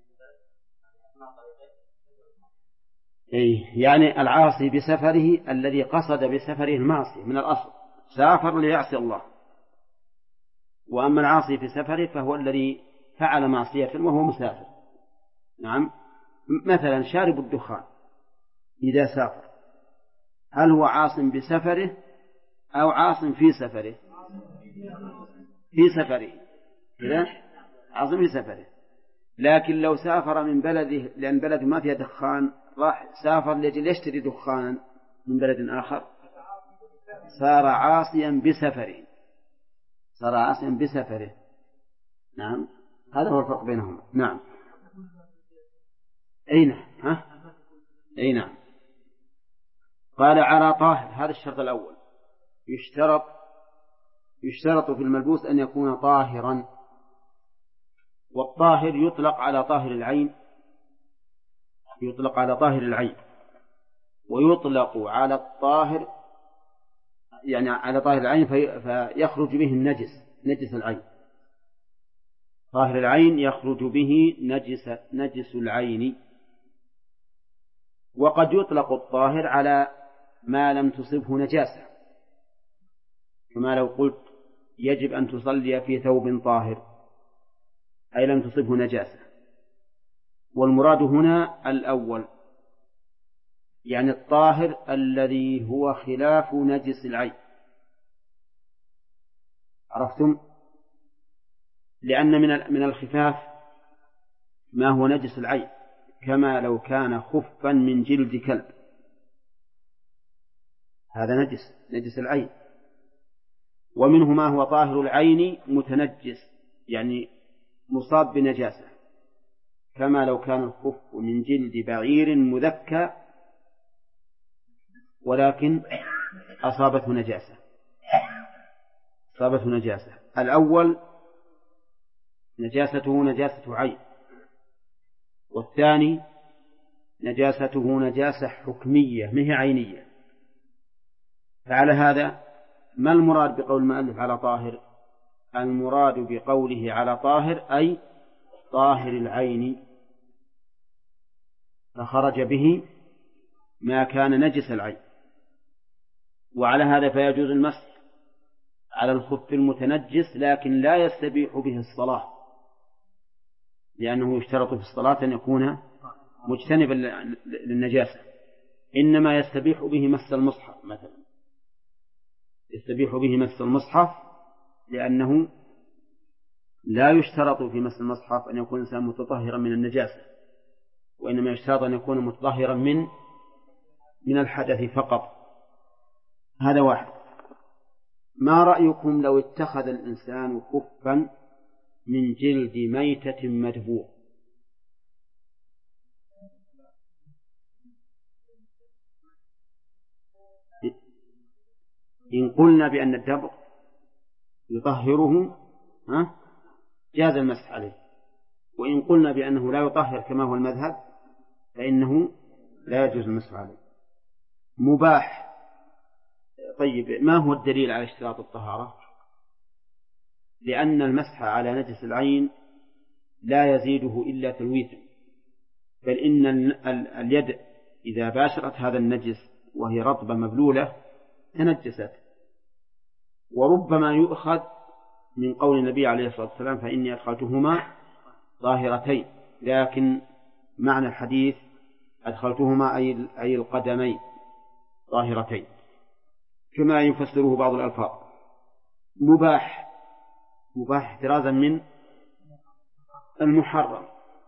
يعني العاصي بسفره الذي قصد بسفره المعصية من الأصل، سافر ليعصي الله. وأما العاصي في سفره فهو الذي فعل معصية وهو مسافر. نعم. مثلا شارب الدخان إذا سافر هل هو عاص بسفره أو عاص في سفره؟ في سفره، إذا عاص في سفره. لكن لو سافر من بلده لأن بلده ما فيها دخان، راح سافر لأجل يشتري دخانا من بلد آخر، صار عاصيا بسفره، صار عاصيا بسفره. نعم، هذا هو الفرق بينهما. نعم. أي نعم. أي نعم. قال على طاهر، هذا الشرط الأول. يشترط في الملبوس أن يكون طاهرا، والطاهر يطلق على طاهر العين، ويطلق على الطاهر يعني على طاهر العين فيخرج به نجس العين. طاهر العين يخرج به نجس العين. وقد يطلق الطاهر على ما لم تصبه نجاسة، كما لو قلت يجب أن تصلي في ثوب طاهر، أي لم تصبه نجاسة. والمراد هنا الأول، يعني الطاهر الذي هو خلاف نجس العين. عرفتم؟ لأن من الخفاف ما هو نجس العين، كما لو كان خفا من جلد كلب، هذا نجس العين. ومنه ما هو طاهر العين متنجس، يعني مصاب بنجاسة، كما لو كان الخف من جلد بعير مذكى ولكن أصابته نجاسة. الأول نجاسته نجاسة عين، والثاني نجاسته نجاسة حكمية مه عينية. فعلى هذا ما المراد بقول المؤلف على طاهر؟ المراد بقوله على طاهر أي طاهر العين، فخرج به ما كان نجس العين. وعلى هذا فيجوز المسح على الخف المتنجس، لكن لا يستبيح به الصلاة، لأنه يشترط في الصلاة أن يكون مجتنبا للنجاسة. إنما يستبيح به مس المصحف مثلا، يستبيح به مس المصحف، لأنه لا يشترط في مس المصحف أن يكون الإنسان متطهرا من النجاسة، وإنما يشترط أن يكون متطهرا من الحدث فقط. هذا واحد. ما رأيكم لو اتخذ الإنسان خفا من جلد ميتة مدبوغ؟ إن قلنا بأن الدبغ يطهره جاز المسح عليه، وإن قلنا بأنه لا يطهر كما هو المذهب فإنه لا يجوز المسح عليه. مباح. طيب، ما هو الدليل على اشتراط الطهارة؟ لأن المسح على نجس العين لا يزيده إلا تلويثا، بل إن اليد إذا باشرت هذا النجس وهي رطبة مبلولة تنجست. وربما يؤخذ من قول النبي عليه الصلاة والسلام فإني أدخلتهما ظاهرتين، لكن معنى الحديث أدخلتهما أي القدمين ظاهرتين، كما يفسره بعض الألفاظ. مباح احترازا من المحرم،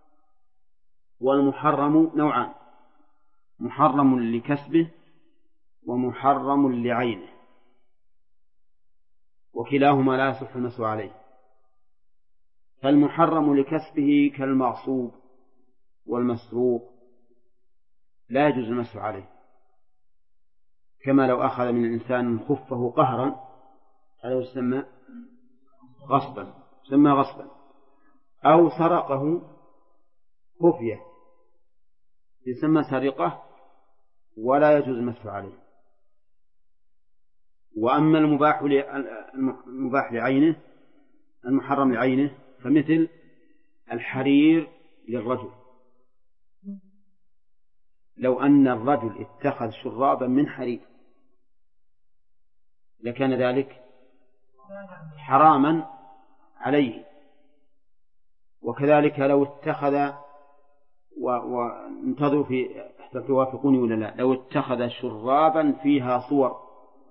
والمحرم نوعان: محرم لكسبه ومحرم لعينه، وكلاهما لا يصح المسح عليه. فالمحرم لكسبه كالمغصوب والمسروق لا يجوز المسح عليه، كما لو أخذ من الإنسان خفه قهرا، هذا يسمى غصبا، أو سرقه خفية يسمى سرقة ولا يجوز المسح عليه. وأما المباح لعينه، المحرم لعينه، فمثل الحرير للرجل، لو أن الرجل اتخذ شرابا من حرير لكان ذلك حراما عليه. وكذلك لو اتخذ وانتظروا في توافقوني ولا لا، لو اتخذ شرابا فيها صور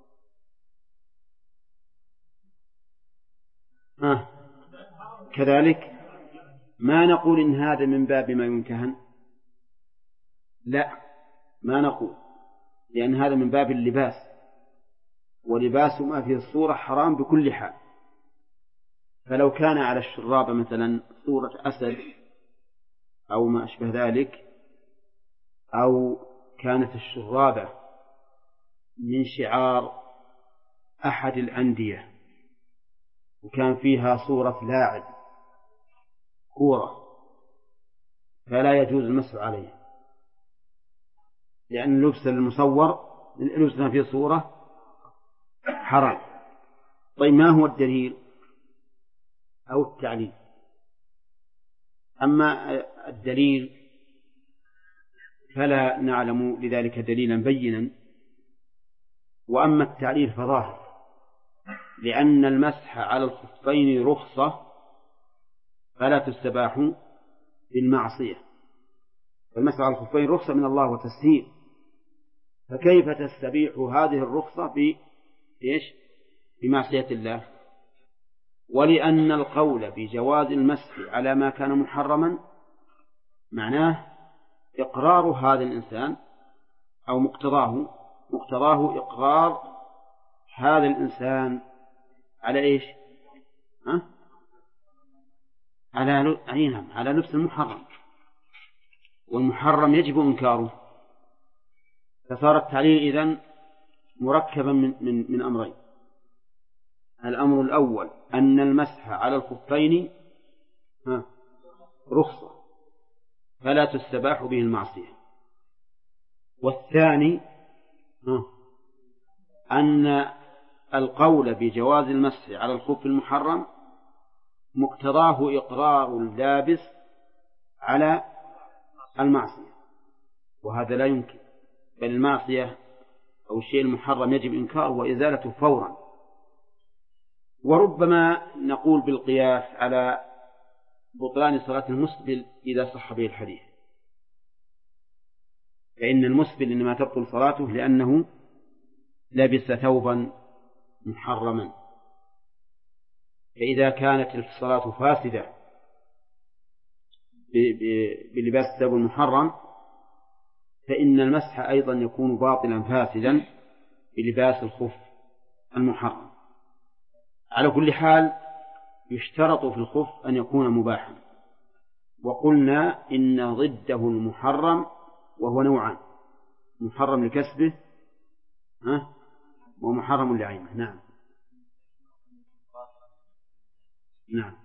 كذلك ما نقول إن هذا من باب ما يمتهن، لا، ما نقول، لأن هذا من باب اللباس، ولباس ما فيه الصورة حرام بكل حال. فلو كان على الشراب مثلا صورة أسد أو ما أشبه ذلك أو كانت الشرابة من شعار أحد الأندية وكان فيها صورة لاعب كورة فلا يجوز المسح عليه، لأن اللبس المصور لبسنا فيه صورة حرام. طيب ما هو الدليل أو التعليل؟ أما الدليل فلا نعلم لذلك دليلا بينا، وأما التعليل فظاهر، لأن المسح على الخفين رخصة فلا تستباح بالمعصية، فالمسح على الخفين رخصة من الله وتسهيل، فكيف تستبيح هذه الرخصة بمعصية الله؟ ولأن القول بجواز المسح على ما كان محرما معناه إقرار هذا الإنسان أو مقتضاه إقرار هذا الإنسان على على لبس المحرم، والمحرم يجب إنكاره. فصار التعليل إذن مركبا من أمرين: الأمر الأول أن المسح على الخفين رخصة فلا تستباح به المعصية، والثاني أن القول بجواز المسح على الخف المحرم مقتضاه إقرار اللابس على المعصية، وهذا لا يمكن، بل المعصية أو الشيء المحرم يجب إنكاره وإزالته فورا. وربما نقول بالقياس على بطلان صلاة المسبل إذا صح به الحديث، فإن المسبل إنما تبطل صلاته لأنه لبس ثوبا محرما، فإذا كانت الصلاة فاسدة بلباس ثوب محرم فإن المسح أيضا يكون باطلا فاسدا بلباس الخف المحرم. على كل حال يشترط في الخف أن يكون مباحا، وقلنا إن ضده المحرم وهو نوعان: محرم لكسبه ومحرم لعينه. نعم. نعم.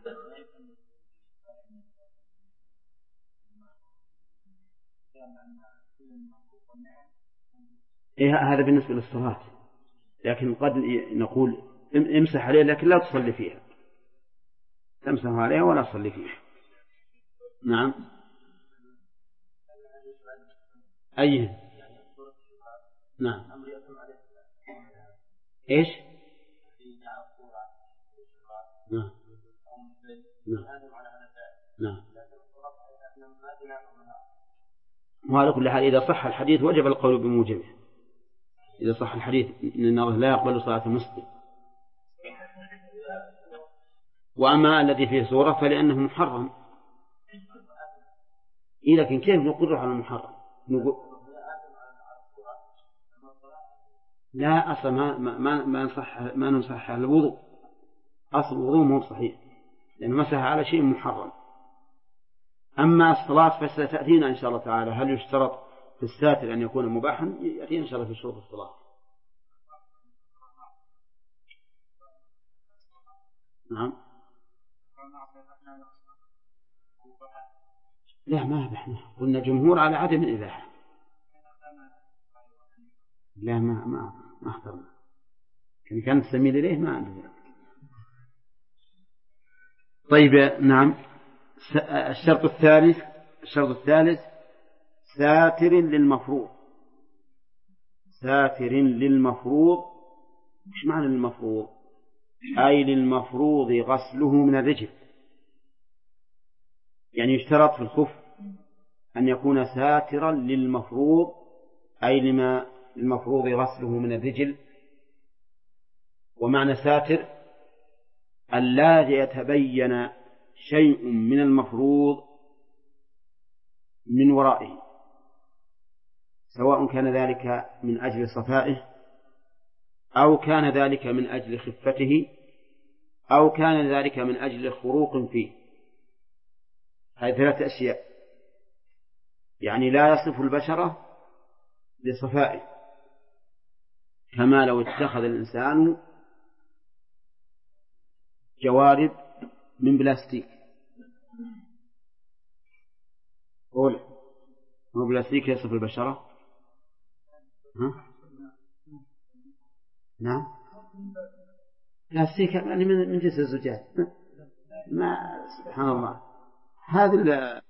هذا بالنسبة للصلاة، لكن قد نقول امسح عليه لكن لا تصلي فيها، تمسح عليها ولا تصلي فيها. نعم. أيه؟ نعم. إيش؟ نعم. نعم. وعلى كل حال إذا صح الحديث وجب القول بموجبه، إذا صح الحديث إن الله لا يقبل صلاة المسلم. وأما الذي فيه صورة فلأنه محرم. لكن كيف نقر على المحرم؟ لا، أصلا ما نصح على الوضوء، أصل الوضوء مو صحيح لأنه مسح على شيء محرم. أما الصلاة فستأتينا إن شاء الله تعالى، هل يشترط في الساتر أن يكون مباحا؟ يأتينا إن شاء الله في شروط الصلاة. نعم. لا، ما بحنا قلنا جمهور على عدم الإباحة. لا، ما اخترنا، كان تسميل إليه ما عندنا. طيب. نعم. الشرط الثالث ساتر للمفروض. ساتر للمفروض. مش معنى للمفروض؟ أي للمفروض غسله من الرجل، يعني يشترط في الخف أن يكون ساترا للمفروض، أي لما المفروض غسله من الرجل. ومعنى ساتر ألا يتبين شيء من المفروض من ورائه، سواء كان ذلك من أجل صفائه أو كان ذلك من أجل خفته أو كان ذلك من أجل خروق فيه. هذه 3 أشياء: يعني لا يصف البشرة بصفائه، كما لو اتخذ الإنسان جوارب من بلاستيك. قول هو بلاستيك يصف البشرة؟ ها؟ نعم بلاستيك يعني من جنس الزجاج. ما سبحان الله، هذا